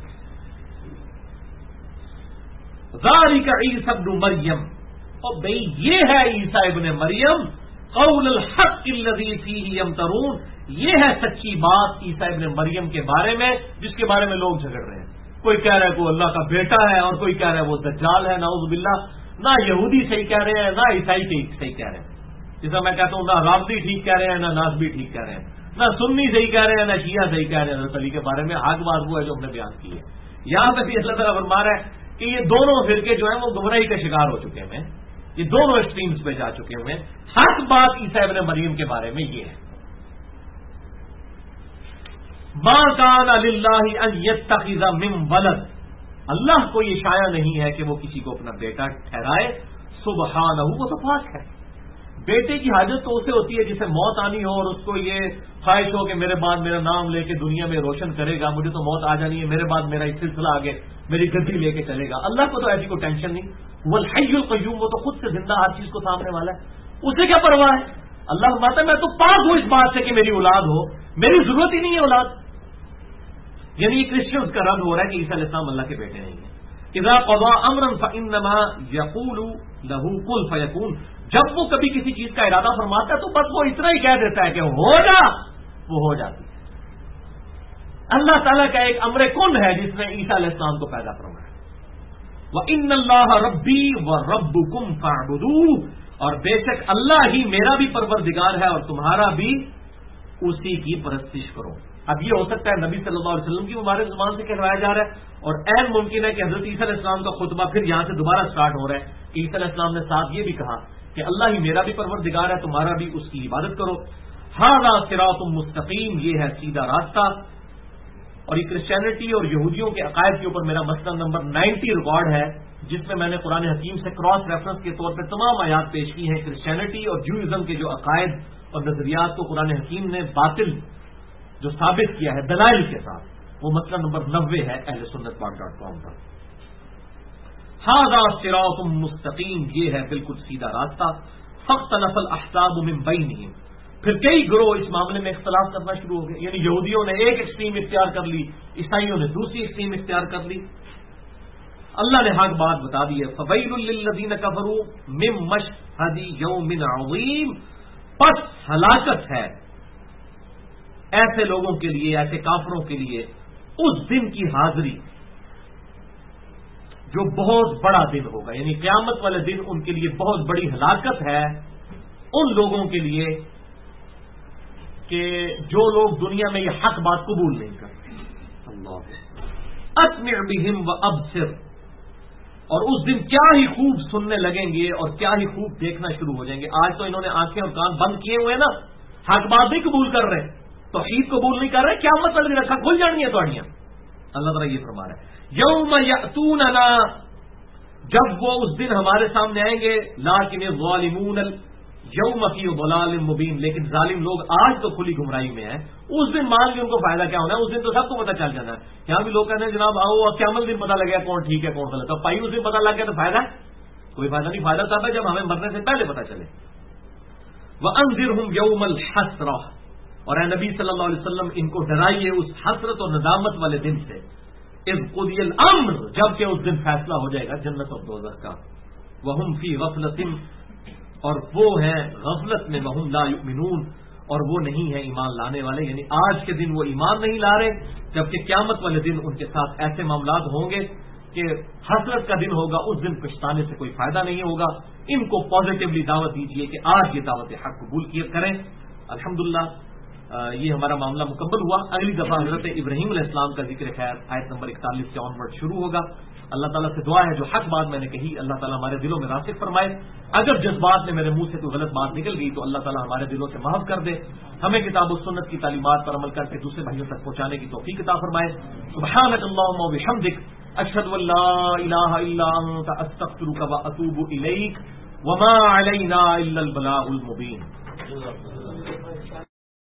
A: ذالک عیسی ابن مریم، اور بھئی یہ ہے عیسیٰ ابن مریم. قول الحق الذی فیہ یمترون، یہ ہے سچی بات عیسیٰ ابن مریم کے بارے میں جس کے بارے میں لوگ جھگڑ رہے ہیں. کوئی کہہ رہا ہے کہ وہ اللہ کا بیٹا ہے، اور کوئی کہہ رہا ہے وہ دجال ہے. نعوذ باللہ. نہ یہودی صحیح کہہ رہے ہیں، نہ عیسائی صحیح کہہ رہے ہیں. جیسا میں کہتا ہوں، نہ رافضی ٹھیک کہہ رہے ہیں، نہ ناصبی ٹھیک کہہ رہے ہیں، نہ سنی صحیح کہہ رہے ہیں، نہ شیعہ صحیح کہہ رہے ہیں. حضرت علی کے بارے میں حق بات وہ ہے جو ہم نے بیان کی ہے. یہاں پہ بھی اللہ تعالیٰ فرما رہا ہے کہ یہ دونوں فرقے جو ہیں وہ گمراہی کا شکار ہو چکے ہیں، یہ دونوں ایکسٹریمز پہ جا چکے ہوئے ہیں. حق بات عیسیٰ ابن مریم کے بارے میں یہ ہے، ما کان للہ ان یتخذ من ولد، اللہ کو یہ شایع نہیں ہے کہ وہ کسی کو اپنا بیٹا ٹھہرائے. سبحانہ، وہ تو پاک ہے. بیٹے کی حاجت تو اسے ہوتی ہے جسے موت آنی ہو اور اس کو یہ خواہش ہو کہ میرے بعد میرا نام لے کے دنیا میں روشن کرے گا، مجھے تو موت آ جانی ہے، میرے بعد میرا ایک سلسلہ آگے میری گدی لے کے چلے گا. اللہ کو تو ایسی کوئی ٹینشن نہیں. وہ الحی القیوم، وہ تو خود سے زندہ ہر چیز کو سامنے والا ہے، اسے کیا پرواہ ہے. اللہ فرماتا ہے میں تو پاک ہوں اس بات سے کہ میری اولاد ہو، میری ضرورت ہی نہیں ہے اولاد. یعنی یہ کرسچنز کا رد ہو رہا ہے کہ عیسیٰ علیہ السلام اللہ کے بیٹے نہیں ہیں. اذا قضى امرا فانما يقول له كن فيكون، جب وہ کبھی کسی چیز کا ارادہ فرماتا ہے تو بس وہ اتنا ہی کہہ دیتا ہے کہ ہو جا، وہ ہو جاتی ہے. اللہ تعالیٰ کا ایک امر کن ہے جس نے عیسیٰ علیہ السلام کو پیدا فرمایا. وَإِنَّ اللَّهَ رَبِّي وَرَبُّكُمْ فَاعْبُدُوهُ، اور بے شک اللہ ہی میرا بھی پروردگار ہے اور تمہارا بھی اسی کی پرستش کرو۔ اب یہ ہو سکتا ہے نبی صلی اللہ علیہ وسلم کی مبارک زبان سے کہلوایا جا رہا ہے، اور عین ممکن ہے کہ حضرت عیسیٰ علیہ السلام کا خطبہ پھر یہاں سے دوبارہ سٹارٹ ہو رہا ہے کہ عیسیٰ علیہ السلام نے ساتھ یہ بھی کہا کہ اللہ ہی میرا بھی پروردگار ہے، تمہارا بھی اس کی عبادت کرو۔ ھذا صراط مستقیم، یہ ہے سیدھا راستہ۔ اور یہ کرسچینٹی اور یہودیوں کے عقائد کے اوپر میرا مسئلہ نمبر 90 ریکارڈ ہے، جس میں نے قرآن حکیم سے کراس ریفرنس کے طور پہ تمام آیات پیش کی ہیں۔ کرسچینٹی اور جوئزم کے جو عقائد اور نظریات کو قرآن حکیم نے باطل جو ثابت کیا ہے دلائل کے ساتھ، وہ مسئلہ نمبر 90 ہے اہل سنت پاک.com پر۔ ھذا صراط مستقیم، یہ ہے بالکل سیدھا راستہ۔ فاختلف الاحزاب من بینہم، پھر کئی گروہ اس معاملے میں اختلاف کرنا شروع ہو گئے، یعنی یہودیوں نے ایک ایکسٹریم اختیار کر لی، عیسائیوں نے دوسری ایکسٹریم اختیار کر لی۔ اللہ نے حق بات بتا دی ہے، فویل للذین کفروا من مشہد یوم عظیم، پس ہلاکت ہے ایسے لوگوں کے لیے، ایسے کافروں کے لیے اس دن کی حاضری جو بہت بڑا دن ہوگا، یعنی قیامت والے دن ان کے لیے بہت بڑی ہلاکت ہے ان لوگوں کے لیے کہ جو لوگ دنیا میں یہ حق بات قبول نہیں کرتے۔ اللہ اسمع بہم وابصر، اور اس دن کیا ہی خوب سننے لگیں گے اور کیا ہی خوب دیکھنا شروع ہو جائیں گے۔ آج تو انہوں نے آنکھیں اور کان بند کیے ہوئے نا، حق بات نہیں قبول کر رہے، توحید قبول نہیں کر رہے، قیامت والے دن رکھا کھل جانی ہے توڑیاں۔ اللہ تعالیٰ یہ فرما رہا ہے یوم یأتوننا، جب وہ اس دن ہمارے سامنے آئیں گے، لیکن الظالمون یوم فی ضلال مبین، لیکن ظالم لوگ آج تو کھلی گمراہی میں ہیں، اس دن مان کے ان کو فائدہ کیا ہونا ہے؟ اس دن تو سب کو پتہ چل جانا ہے۔ یہاں بھی لوگ کہتے ہیں جناب آؤ قیامت دن پتہ لگا کون ٹھیک ہے کون غلط ہے، پائی اس دن پتہ لگ گیا تو فائدہ ہے؟ کوئی فائدہ نہیں، فائدہ تب ہے جب ہمیں مرنے سے پہلے پتہ چلے۔ وانذرہم یوم الحسرہ، اور اے نبی صلی اللہ علیہ وسلم ان کو ڈرائیے اس حسرت اور ندامت والے دن سے، اذ قضی الامر، جبکہ اس دن فیصلہ ہو جائے گا جنت اور دوزخ کا، وہم فی غفلۃ، اور وہ ہیں غفلت میں، وہم لا یؤمنون، اور وہ نہیں ہیں ایمان لانے والے، یعنی آج کے دن وہ ایمان نہیں لا رہے، جبکہ قیامت والے دن ان کے ساتھ ایسے معاملات ہوں گے کہ حسرت کا دن ہوگا، اس دن پچھتانے سے کوئی فائدہ نہیں ہوگا۔ ان کو پازیٹیولی دعوت دیجیے کہ آج یہ دعوت حق قبول کیے کریں۔ الحمدللہ یہ ہمارا معاملہ مکمل ہوا۔ اگلی دفعہ حضرت ابراہیم علیہ السلام کا ذکر خیر آیت نمبر 41 سے آنورڈ شروع ہوگا۔ اللہ تعالیٰ سے دعا ہے جو حق بات میں نے کہی اللہ تعالیٰ ہمارے دلوں میں راسخ فرمائے، اگر جذبات میں میرے منہ سے کوئی غلط بات نکل گئی تو اللہ تعالیٰ ہمارے دلوں سے معاف کر دے، ہمیں کتاب و سنت کی تعلیمات پر عمل کر کے دوسرے بھائیوں تک پہنچانے کی توفیق عطا فرمائے۔ سبحانک اللہم و بحمدک، اشہد ان لا الہ الا انت، استغفرک و اتوب الیک، وما علینا الا البلاغ المبین۔